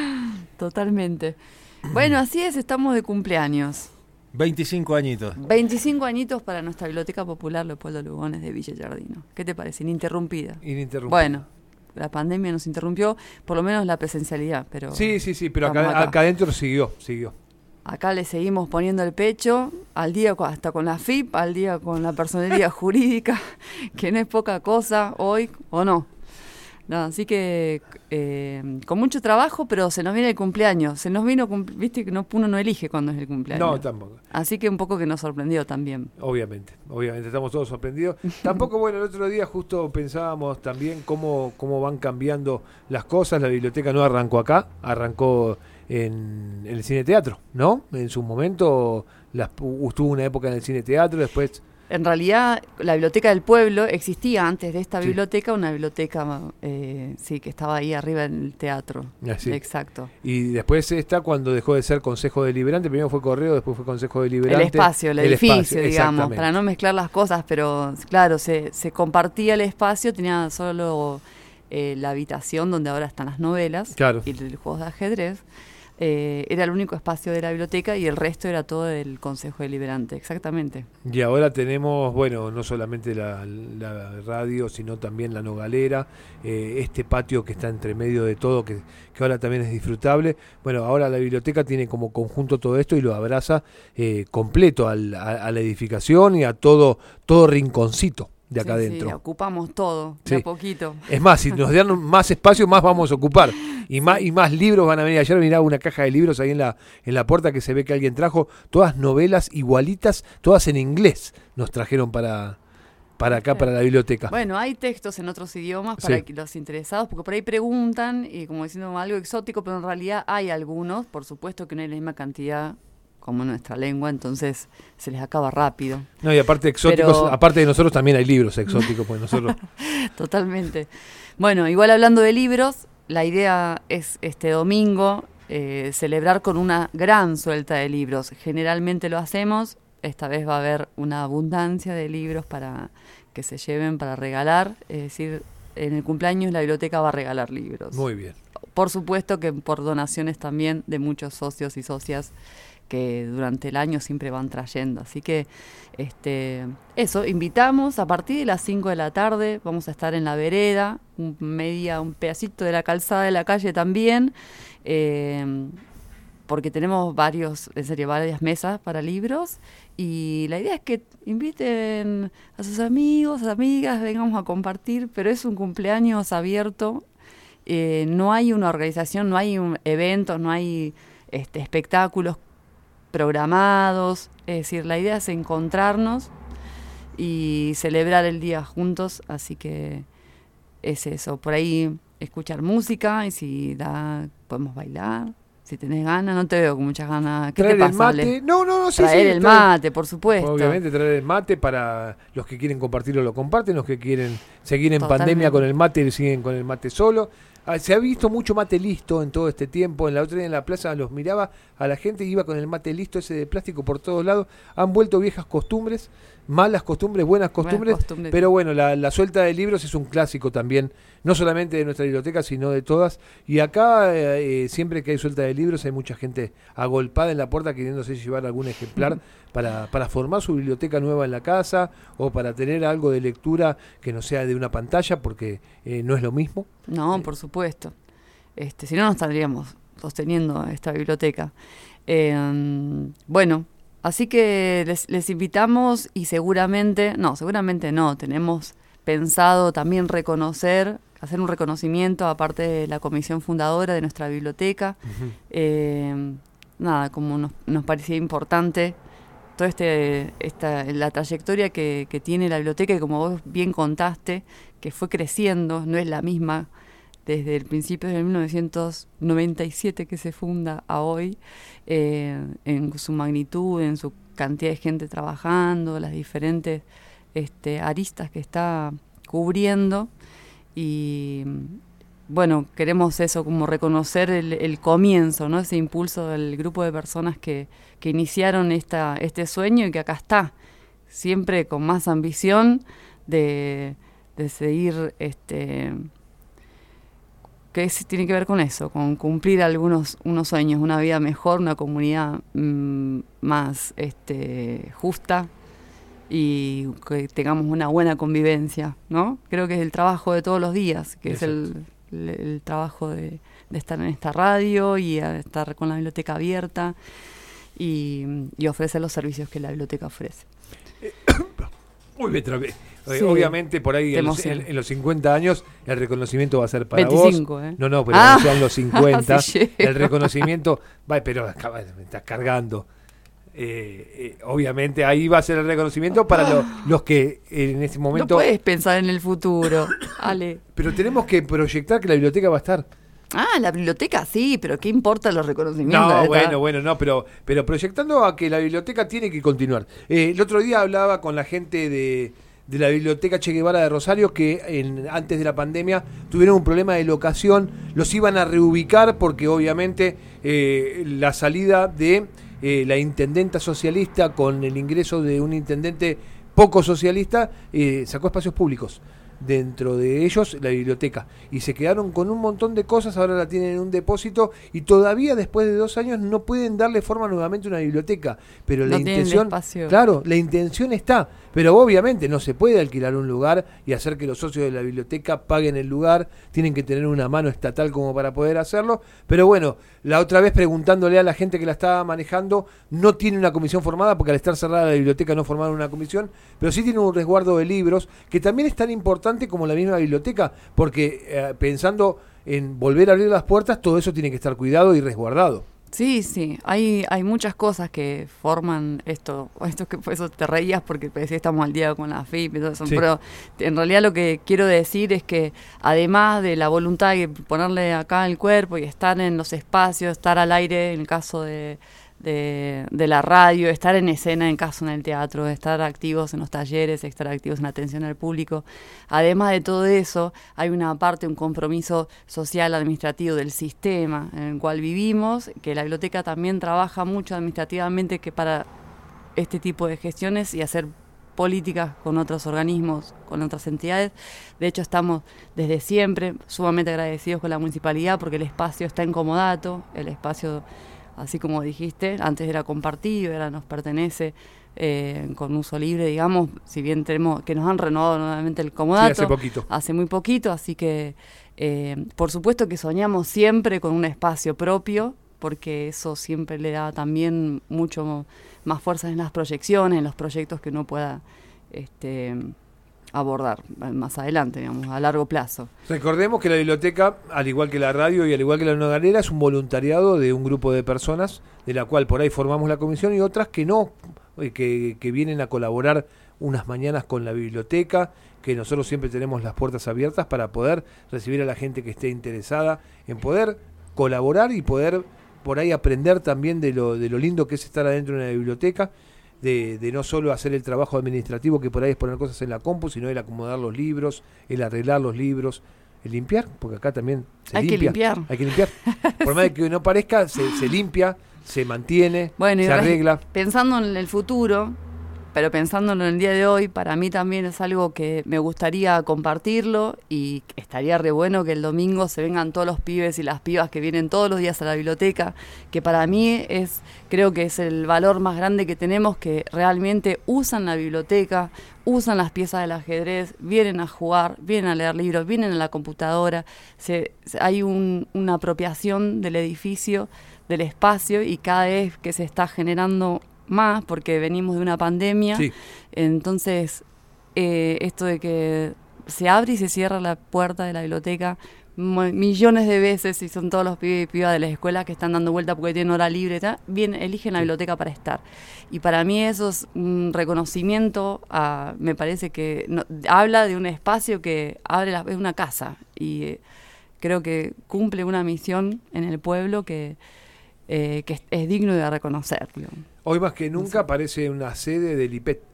Totalmente. Bueno, así es, estamos de cumpleaños. veinticinco añitos. veinticinco añitos para nuestra Biblioteca Popular Leopoldo Lugones de Villa Giardino. ¿Qué te parece? Ininterrumpida. Ininterrumpida. Bueno, la pandemia nos interrumpió, por lo menos la presencialidad, pero... Sí, sí, sí, pero acá, acá. acá adentro siguió, siguió. Acá le seguimos poniendo el pecho, al día hasta con la F I P, al día con la personería jurídica, que no es poca cosa hoy, ¿o no? No, así que eh, con mucho trabajo, pero se nos viene el cumpleaños. Se nos vino, viste que no, uno no elige cuándo es el cumpleaños. No, tampoco. Así que un poco que nos sorprendió también. Obviamente, obviamente, estamos todos sorprendidos. Tampoco, bueno, el otro día justo pensábamos también cómo, cómo van cambiando las cosas. La biblioteca no arrancó acá, arrancó en, en el cine teatro, ¿no? En su momento las, estuvo una época en el cine teatro, después... En realidad, la Biblioteca del Pueblo existía antes de esta sí. biblioteca, una biblioteca eh, sí que estaba ahí arriba en el teatro. Así. Exacto. Y después está cuando dejó de ser Consejo Deliberante, primero fue Correo, después fue Consejo Deliberante. El espacio, el, el edificio, espacio, digamos, para no mezclar las cosas, pero claro, se, se compartía el espacio, tenía solo eh, la habitación donde ahora están las novelas claro. y los juegos de ajedrez. Eh, era el único espacio de la biblioteca y el resto era todo del Consejo Deliberante, exactamente. Y ahora tenemos, bueno, no solamente la, la radio, sino también la Nogalera, eh, este patio que está entre medio de todo, que, que ahora también es disfrutable. Bueno, ahora la biblioteca tiene como conjunto todo esto y lo abraza eh, completo al, a, a la edificación y a todo, todo rinconcito de acá sí, adentro. Sí, ocupamos todo, de sí. a poquito. Es más, si nos dan más espacio, más vamos a ocupar. Y más, y más libros van a venir. Ayer miraba una caja de libros ahí en la, en la puerta que se ve que alguien trajo. Todas novelas igualitas, todas en inglés nos trajeron para, para acá, para la biblioteca. Bueno, hay textos en otros idiomas para sí. los interesados, porque por ahí preguntan, y como diciendo algo exótico, pero en realidad hay algunos, por supuesto que no hay la misma cantidad como nuestra lengua, entonces se les acaba rápido. No, y aparte exóticos, Pero... aparte de nosotros también hay libros exóticos, pues nosotros. Totalmente. Bueno, igual hablando de libros, la idea es este domingo eh, celebrar con una gran suelta de libros. Generalmente lo hacemos esta vez va a haber una abundancia de libros para que se lleven para regalar, es decir, en el cumpleaños la biblioteca va a regalar libros. Muy bien. Por supuesto que por donaciones también de muchos socios y socias que durante el año siempre van trayendo. Así que este eso, invitamos a partir de las cinco de la tarde, vamos a estar en la vereda, un media, un pedacito de la calzada de la calle también, eh, porque tenemos varios, en serio, varias mesas para libros, y la idea es que inviten a sus amigos, amigas, vengamos a compartir, pero es un cumpleaños abierto, eh, no hay una organización, no hay un eventos, no hay este, espectáculos programados, es decir, la idea es encontrarnos y celebrar el día juntos, así que es eso, por ahí escuchar música y si da, podemos bailar, si tenés ganas, no te veo con muchas ganas. ¿Qué traer te pasa, el mate, Ale? no, no, no, sí, traer sí, el traer, mate, por supuesto. Obviamente traer el mate para los que quieren compartirlo lo comparten, los que quieren seguir en Totalmente. pandemia con el mate siguen con el mate solo. Ah, se ha visto mucho mate listo en todo este tiempo. En la otra día en la plaza los miraba a la gente y iba con el mate listo ese de plástico por todos lados. Han vuelto viejas costumbres, malas costumbres, buenas costumbres. Buenas costumbres. Pero bueno, la, la suelta de libros es un clásico también, no solamente de nuestra biblioteca, sino de todas. Y acá, eh, eh, siempre que hay suelta de libros, hay mucha gente agolpada en la puerta queriéndose llevar algún ejemplar para, para formar su biblioteca nueva en la casa o para tener algo de lectura que no sea de una pantalla, porque eh, no es lo mismo. No, por supuesto. Este, si no, no estaríamos sosteniendo esta biblioteca. Eh, bueno, así que les, les invitamos y seguramente, no, seguramente no, tenemos pensado también reconocer, hacer un reconocimiento aparte de la comisión fundadora de nuestra biblioteca. Uh-huh. Eh, nada, como nos, nos parecía importante toda este, esta, la trayectoria que, que tiene la biblioteca, y como vos bien contaste, que fue creciendo, no es la misma desde el principio de mil novecientos noventa y siete que se funda a hoy, eh, en su magnitud, en su cantidad de gente trabajando, las diferentes este, aristas que está cubriendo, y bueno, queremos eso, como reconocer el, el comienzo, ¿no? Ese impulso del grupo de personas que, que iniciaron esta, este sueño y que acá está, siempre con más ambición de, de seguir, este, que es, tiene que ver con eso, con cumplir algunos unos sueños, una vida mejor, una comunidad mmm, más este, justa, y que tengamos una buena convivencia, ¿no? Creo que es el trabajo de todos los días, que Exacto. es el, el, el trabajo de, de estar en esta radio y a estar con la biblioteca abierta y, y ofrecer los servicios que la biblioteca ofrece. Muy bien, sí, obviamente por ahí en los, en, en los cincuenta años el reconocimiento va a ser para veinticinco, vos. ¿eh? No, no, pero ah, no sean los cincuenta. Sí, el reconocimiento, va, pero acaba, me estás cargando. Eh, eh, obviamente ahí va a ser el reconocimiento para lo, los que en ese momento... No puedes pensar en el futuro, Ale. Pero tenemos que proyectar que la biblioteca va a estar. Ah, la biblioteca sí, pero ¿qué importa los reconocimientos? No, bueno, bueno, no, pero, pero proyectando a que la biblioteca tiene que continuar. Eh, el otro día hablaba con la gente de, de la Biblioteca Che Guevara de Rosario, que en, antes de la pandemia tuvieron un problema de locación, los iban a reubicar porque obviamente eh, la salida de... Eh, la intendenta socialista con el ingreso de un intendente poco socialista eh, sacó espacios públicos, dentro de ellos la biblioteca, y se quedaron con un montón de cosas, ahora la tienen en un depósito y todavía después de dos años no pueden darle forma nuevamente a una biblioteca, pero no la intención, claro, la intención está, pero obviamente no se puede alquilar un lugar y hacer que los socios de la biblioteca paguen el lugar, tienen que tener una mano estatal como para poder hacerlo, pero bueno, la otra vez preguntándole a la gente que la estaba manejando, no tiene una comisión formada, porque al estar cerrada la biblioteca no formaron una comisión, pero sí tiene un resguardo de libros, que también es tan importante como la misma biblioteca, porque eh, pensando en volver a abrir las puertas, todo eso tiene que estar cuidado y resguardado. Sí, sí, hay hay muchas cosas que forman esto, esto que por eso te reías porque parecía que estamos al día con la F I P y todo eso, sí. Pero en realidad lo que quiero decir es que además de la voluntad de ponerle acá el cuerpo y estar en los espacios, estar al aire en el caso de De, de la radio, estar en escena en caso en el teatro, estar activos en los talleres, estar activos en la atención al público. Además de todo eso, hay una parte, un compromiso social administrativo del sistema en el cual vivimos, que la biblioteca también trabaja mucho administrativamente, que para este tipo de gestiones y hacer políticas con otros organismos, con otras entidades. De hecho, estamos desde siempre sumamente agradecidos con la municipalidad porque el espacio está en comodato, el espacio, así como dijiste, antes era compartido, ahora nos pertenece eh, con uso libre, digamos, si bien tenemos que nos han renovado nuevamente el comodato. Sí, hace poquito. Hace muy poquito, así que eh, por supuesto que soñamos siempre con un espacio propio, porque eso siempre le da también mucho más fuerza en las proyecciones, en los proyectos que uno pueda este, abordar más adelante, digamos, a largo plazo. Recordemos que la biblioteca, al igual que la radio y al igual que la Nogalera, es un voluntariado de un grupo de personas, de la cual por ahí formamos la comisión y otras que no, que, que vienen a colaborar unas mañanas con la biblioteca, que nosotros siempre tenemos las puertas abiertas para poder recibir a la gente que esté interesada en poder colaborar y poder por ahí aprender también de lo, de lo lindo que es estar adentro de una biblioteca, de, de no solo hacer el trabajo administrativo, que por ahí es poner cosas en la compu, sino el acomodar los libros, el arreglar los libros, el limpiar, porque acá también se hay limpia. que limpiar. Hay que limpiar. Por más de que no parezca, se, se limpia, se mantiene, bueno, se arregla. Pensando en el futuro, pero pensándolo en el día de hoy, para mí también es algo que me gustaría compartirlo y estaría re bueno que el domingo se vengan todos los pibes y las pibas que vienen todos los días a la biblioteca, que para mí es, creo que es el valor más grande que tenemos, que realmente usan la biblioteca, usan las piezas del ajedrez, vienen a jugar, vienen a leer libros, vienen a la computadora, se, se, hay un, una apropiación del edificio, del espacio, y cada vez que se está generando más, porque venimos de una pandemia, sí. Entonces eh, esto de que se abre y se cierra la puerta de la biblioteca millones de veces, y son todos los pibes y pibas de las escuelas que están dando vuelta porque tienen hora libre, ¿tá? Bien, eligen la biblioteca para estar. Y para mí eso es un reconocimiento, a, me parece que no, habla de un espacio que abre la, es una casa, y eh, creo que cumple una misión en el pueblo que, eh, que es, es digno de reconocer. Digamos. Hoy más que nunca aparece una sede del I P E T.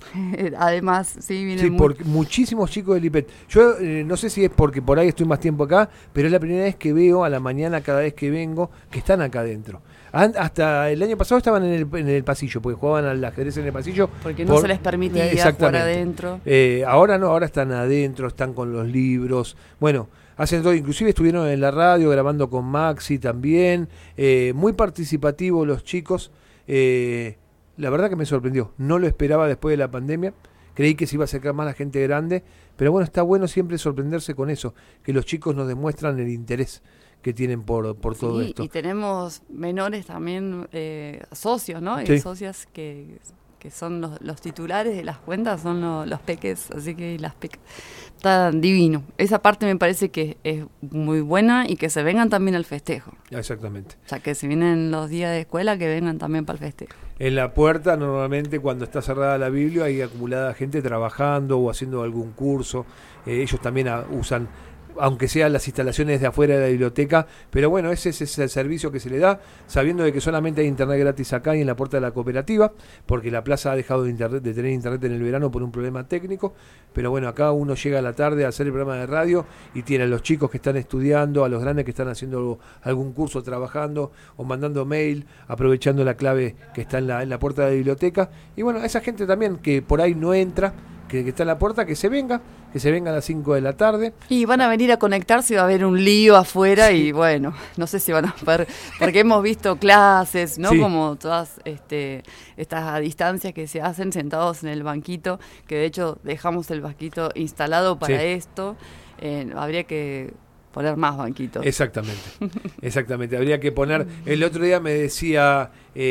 Además, sí, vienen sí, muy... porque muchísimos chicos del I P E T. Yo eh, no sé si es porque por ahí estoy más tiempo acá, pero es la primera vez que veo a la mañana, cada vez que vengo, que están acá adentro. Hasta el año pasado estaban en el, en el pasillo, porque jugaban al ajedrez en el pasillo. Porque no por, se les permitía jugar adentro. Eh, ahora no, ahora están adentro, están con los libros. Bueno, hacen todo, inclusive estuvieron en la radio grabando con Maxi también. Eh, muy participativos los chicos. Eh, la verdad que me sorprendió, no lo esperaba después de la pandemia, creí que se iba a acercar más la gente grande, pero bueno, está bueno siempre sorprenderse con eso, que los chicos nos demuestran el interés que tienen por, por todo sí, esto. Y tenemos menores también, eh, socios, ¿no? Sí. Y socias que, que son los, los titulares de las cuentas, son lo, los peques, así que las peques. Está divino. Esa parte me parece que es muy buena, y que se vengan también al festejo. Exactamente. O sea, que si vienen los días de escuela, que vengan también para el festejo. En la puerta, normalmente cuando está cerrada la Biblia, hay acumulada gente trabajando o haciendo algún curso. Eh, ellos también a, usan, aunque sean las instalaciones de afuera de la biblioteca, pero bueno, ese, ese es el servicio que se le da, sabiendo de que solamente hay internet gratis acá y en la puerta de la cooperativa, porque la plaza ha dejado de, internet, de tener internet en el verano por un problema técnico, pero bueno, acá uno llega a la tarde a hacer el programa de radio y tiene a los chicos que están estudiando, a los grandes que están haciendo algún curso, trabajando o mandando mail, aprovechando la clave que está en la, en la puerta de la biblioteca, y bueno, esa gente también que por ahí no entra, Que, que está en la puerta, que se venga, que se venga a las cinco de la tarde. Y van a venir a conectarse y va a haber un lío afuera, sí. Y bueno, no sé si van a ver, porque hemos visto clases, ¿no? Sí. Como todas este, estas distancias que se hacen sentados en el banquito, que de hecho dejamos el banquito instalado para sí. esto, eh, habría que poner más banquitos. Exactamente, exactamente. Habría que poner. El otro día me decía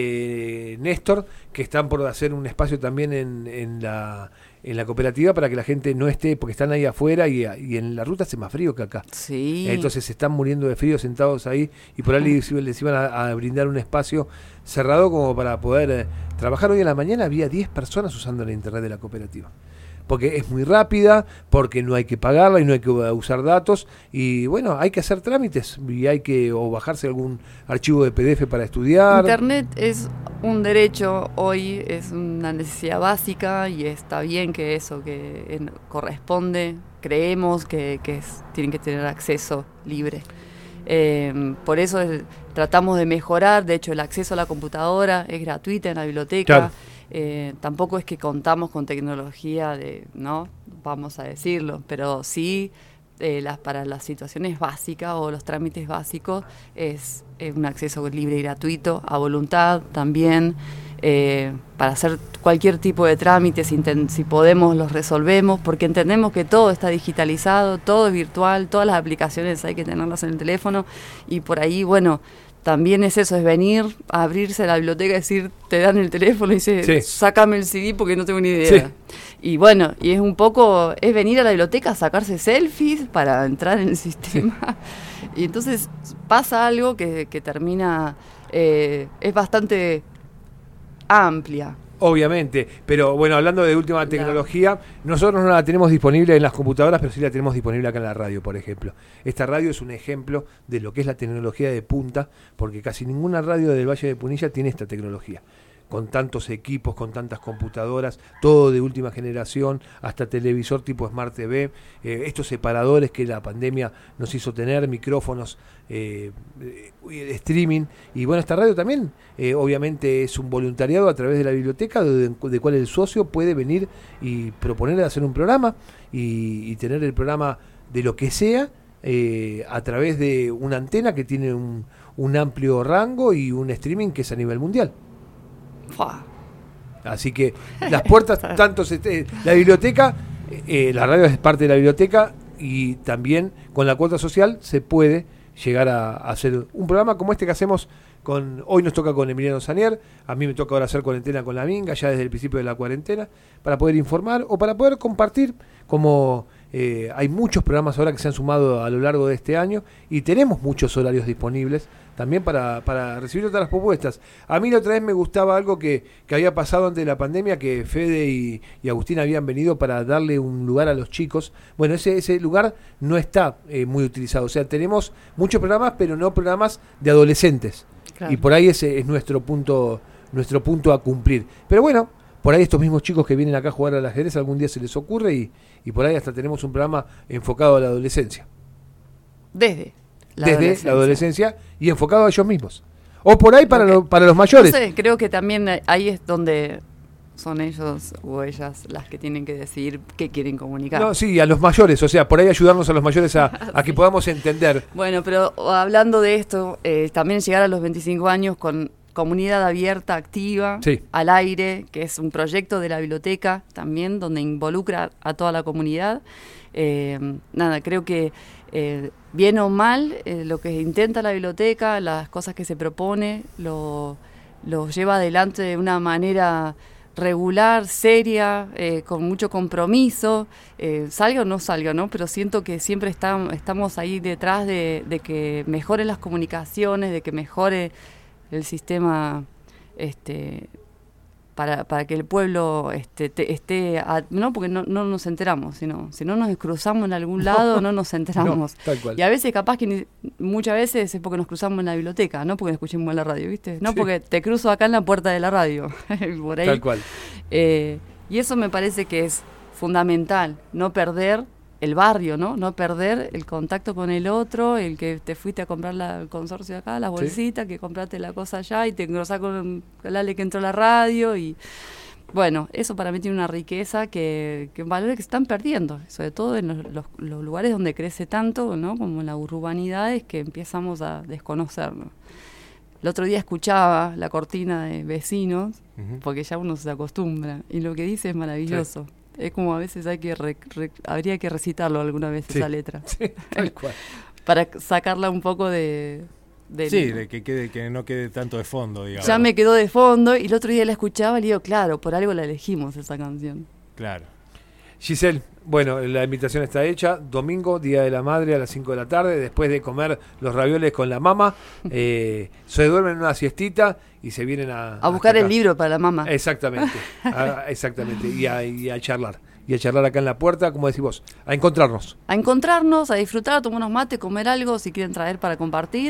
eh, Néstor que están por hacer un espacio también en, en la en la cooperativa para que la gente no esté, porque están ahí afuera y, y en la ruta hace más frío que acá. Sí. Entonces se están muriendo de frío sentados ahí, y por ahí les, les iban a, a brindar un espacio cerrado como para poder eh, trabajar. Hoy en la mañana había diez personas usando la internet de la cooperativa. Porque es muy rápida, porque no hay que pagarla y no hay que usar datos, y bueno, hay que hacer trámites y hay que o bajarse algún archivo de P D F para estudiar. Internet es un derecho hoy, es una necesidad básica, y está bien que eso que en, corresponde, creemos que, que es, tienen que tener acceso libre. Eh, por eso es, tratamos de mejorar, de hecho el acceso a la computadora es gratuita en la biblioteca. Claro. eh, tampoco es que contamos con tecnología de, ¿no? Vamos a decirlo, pero sí eh, las, para las situaciones básicas o los trámites básicos es eh, un acceso libre y gratuito, a voluntad también. Eh, para hacer cualquier tipo de trámite, si, si podemos los resolvemos, porque entendemos que todo está digitalizado, todo es virtual, todas las aplicaciones hay que tenerlas en el teléfono, y por ahí, bueno, también es eso, es venir a abrirse la biblioteca y decir, te dan el teléfono y dice, sí. sácame el C D porque no tengo ni idea. Sí. Y bueno, y es un poco, es venir a la biblioteca a sacarse selfies para entrar en el sistema. Sí. Y entonces pasa algo que, que termina, eh, es bastante amplia. Obviamente, pero bueno, hablando de última tecnología, nosotros no la tenemos disponible en las computadoras, pero sí la tenemos disponible acá en la radio, por ejemplo. Esta radio es un ejemplo de lo que es la tecnología de punta, porque casi ninguna radio del Valle de Punilla tiene esta tecnología, con tantos equipos, con tantas computadoras, todo de última generación, hasta televisor tipo Smart T V, eh, estos separadores que la pandemia nos hizo tener, micrófonos, eh, de streaming, y bueno, esta radio también eh, obviamente es un voluntariado a través de la biblioteca, de, de cual el socio puede venir y proponer hacer un programa y, y tener el programa de lo que sea eh, a través de una antena que tiene un, un amplio rango y un streaming que es a nivel mundial. Así que las puertas, tanto se, la biblioteca, eh, la radio es parte de la biblioteca, y también con la cuota social se puede llegar a, a hacer un programa como este que hacemos con, hoy nos toca con Emiliano Sanier, a mí me toca ahora hacer cuarentena con la Minga, ya desde el principio de la cuarentena, para poder informar o para poder compartir, como eh, hay muchos programas ahora que se han sumado a lo largo de este año, y tenemos muchos horarios disponibles también para, para recibir otras propuestas. A mí la otra vez me gustaba algo que, que había pasado antes de la pandemia, que Fede y, y Agustín habían venido para darle un lugar a los chicos. Bueno, ese, ese lugar no está eh, muy utilizado. O sea, tenemos muchos programas, pero no programas de adolescentes. Claro. Y por ahí ese es nuestro punto, nuestro punto a cumplir. Pero bueno, por ahí estos mismos chicos que vienen acá a jugar al ajedrez algún día se les ocurre, y, y por ahí hasta tenemos un programa enfocado a la adolescencia. Desde la Desde adolescencia. la adolescencia y enfocado a ellos mismos. O por ahí para, okay. lo, para los mayores. No sé, creo que también ahí es donde son ellos o ellas las que tienen que decidir qué quieren comunicar. No, sí, a los mayores, o sea, por ahí ayudarnos a los mayores a, a que sí. podamos entender. Bueno, pero hablando de esto, eh, también llegar a los veinticinco años con comunidad abierta, activa, sí. al aire, que es un proyecto de la biblioteca también, donde involucra a toda la comunidad. Eh, nada, creo que eh, bien o mal, eh, lo que intenta la biblioteca, las cosas que se propone, lo, lo lleva adelante de una manera regular, seria, eh, con mucho compromiso, eh, salga o no salga, ¿no? Pero siento que siempre está, estamos ahí detrás de, de que mejoren las comunicaciones, de que mejore el sistema, este, para, para que el pueblo este, te, esté, a, no porque no, no nos enteramos, sino si no nos cruzamos en algún lado, no, no nos enteramos. No, tal cual. Y a veces capaz que ni, muchas veces es porque nos cruzamos en la biblioteca, no porque escuchemos en la radio, ¿viste? No sí. porque te cruzo acá en la puerta de la radio, por ahí. Tal cual. Eh, y eso me parece que es fundamental, no perder el barrio, ¿no? No perder el contacto con el otro, el que te fuiste a comprar la, el consorcio acá, la bolsita, sí. que compraste la cosa allá y te cruzás con el Ale que entró a la radio, y bueno, eso para mí tiene una riqueza que, que valores que se están perdiendo, sobre todo en los, los, los lugares donde crece tanto, ¿no? Como en la urbanidad, es que empezamos a desconocernos. El otro día escuchaba la cortina de Vecinos, uh-huh. porque ya uno se acostumbra, y lo que dice es maravilloso. Sí. Es como a veces hay que re, re, habría que recitarlo alguna vez, sí, esa letra. Sí, tal cual. Para sacarla un poco de... de sí, de que, quede, que no quede tanto de fondo, digamos. Ya me quedó de fondo, y el otro día la escuchaba y le digo, claro, por algo la elegimos esa canción. Claro. Giselle, bueno, la invitación está hecha. Domingo, Día de la Madre, a las cinco de la tarde, después de comer los ravioles con la mamá, eh, se duermen en una siestita y se vienen a... A buscar el libro para la mamá. Exactamente, a, exactamente, y a, y a charlar. Y a charlar acá en la puerta, como decís vos, a encontrarnos. A encontrarnos, a disfrutar, a tomar unos mates, comer algo, si quieren traer para compartir.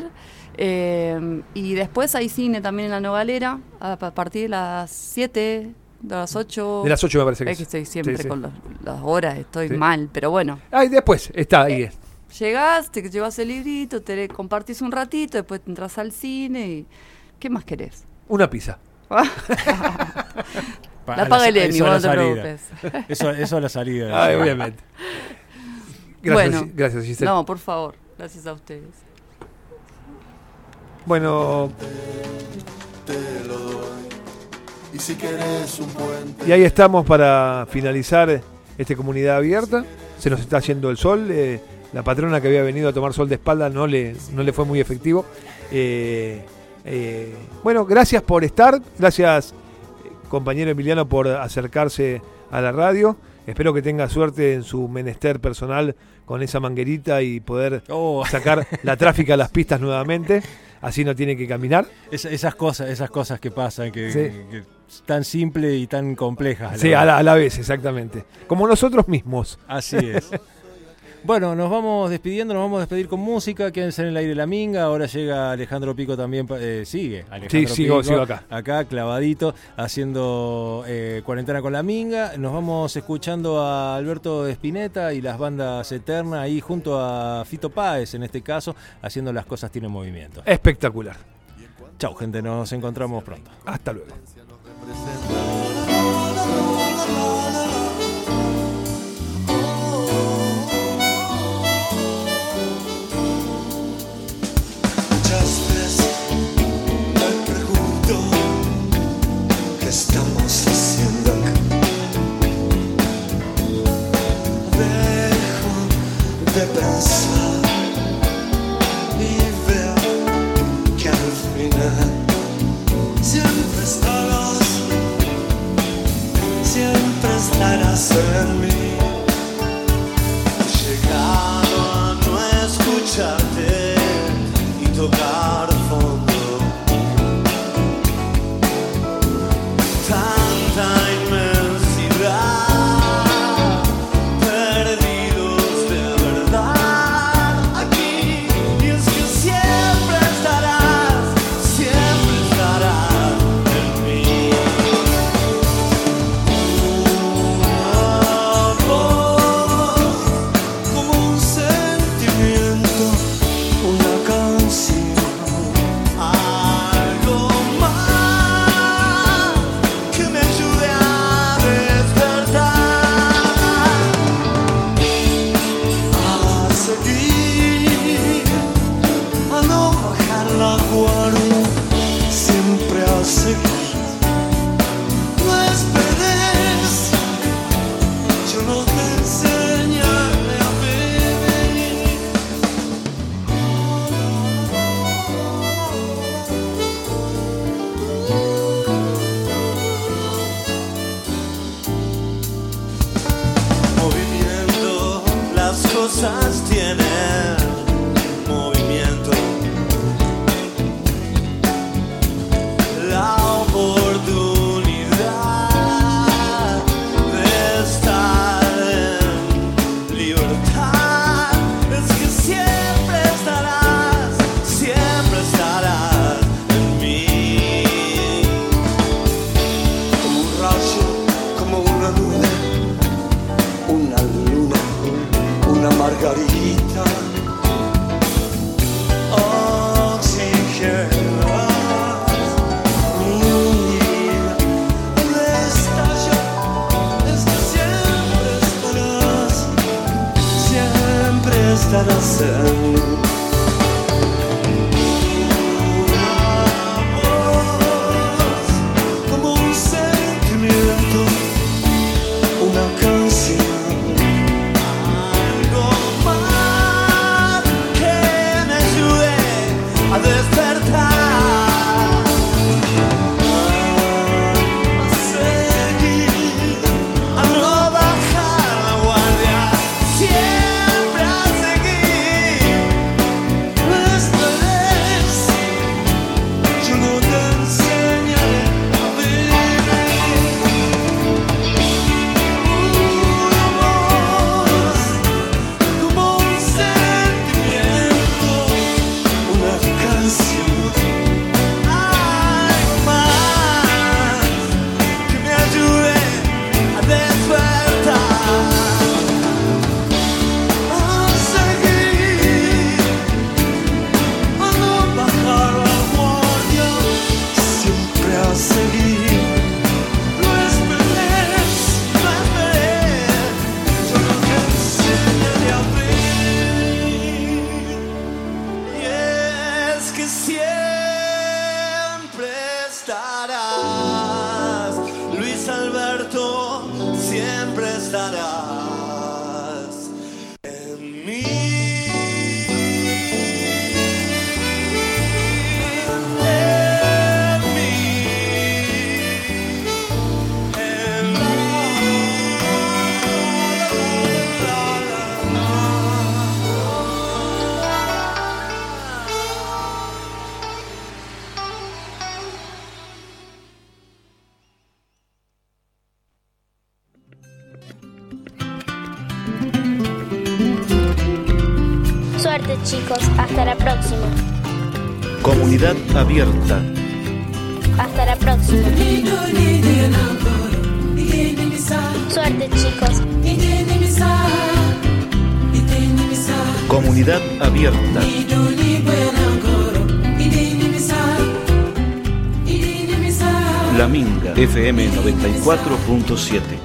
Eh, y después hay cine también en la Nogalera, a, a partir de las siete... De las ocho. De las ocho me parece que es. que estoy siempre sí, sí. con los, las horas, estoy sí. mal, pero bueno. Ah, y después, está ahí. Eh, llegás, te llevas el librito, te compartís un ratito, después te entras al cine y... ¿Qué más querés? Una pizza. La paga el Emi, no te preocupes. Eso, eso a la salida. Ay, obviamente. Gracias, bueno, gracias, Giselle. No, por favor, gracias a ustedes. Bueno. Te lo doy. Y si querés un puente. Y ahí estamos para finalizar esta comunidad abierta. Se nos está haciendo el sol. Eh, la patrona que había venido a tomar sol de espalda no le, no le fue muy efectivo. Eh, eh, bueno, gracias por estar. Gracias, compañero Emiliano, por acercarse a la radio. Espero que tenga suerte en su menester personal con esa manguerita y poder oh. sacar la tráfica a las pistas nuevamente. Así no tiene que caminar. Es, esas cosas, esas cosas que pasan, que, sí. que, que tan simple y tan complejas. A sí, a la, a la vez, exactamente. Como nosotros mismos. Así es. Bueno, nos vamos despidiendo, nos vamos a despedir con música. Quédense en el aire La Minga. Ahora llega Alejandro Pico también. Eh, sigue Alejandro sí, sigo, Pico. sigo acá. Acá, clavadito, haciendo eh, cuarentena con La Minga. Nos vamos escuchando a Alberto Spinetta y las bandas Eterna ahí junto a Fito Páez, en este caso, haciendo Las Cosas Tienen Movimiento. Espectacular. Chau, gente, nos encontramos pronto. Hasta luego. ¿Qué estamos haciendo acá? Dejo de pensar y veo que al final siempre estarás, siempre estarás en mí. He llegado a no escucharte y tocar fondo. Tanta inmensidad, perdidos de verdad aquí. Y es que siempre estarás, siempre estarás en mí. Una voz, como un sentimiento, una canción, algo más. Siempre a seguir, no esperes, yo no te enseñaré a vivir. Movimiento, las cosas tienen movimiento. La oportunidad de estar en libertad es que siempre estarás, siempre estarás en mí. Como un rayo, como una luna, una luna, una margarita, oxígeno. Estarás en una voz, como un sentimiento, una canción, algo más que me ayude a despertar, a seguir, a no bajar la guardia. Siempre Suerte, chicos, hasta la próxima. Comunidad abierta. Hasta la próxima. Suerte, chicos. Comunidad abierta. La Minga, F M noventa y cuatro punto siete.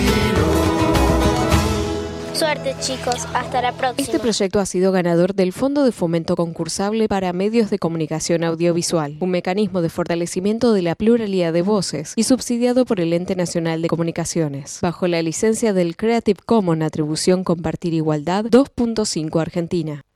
Suerte, chicos, hasta la próxima. Este proyecto ha sido ganador del Fondo de Fomento Concursable para Medios de Comunicación Audiovisual, un mecanismo de fortalecimiento de la pluralidad de voces y subsidiado por el Ente Nacional de Comunicaciones, bajo la licencia del Creative Commons Atribución Compartir Igualdad dos punto cinco Argentina.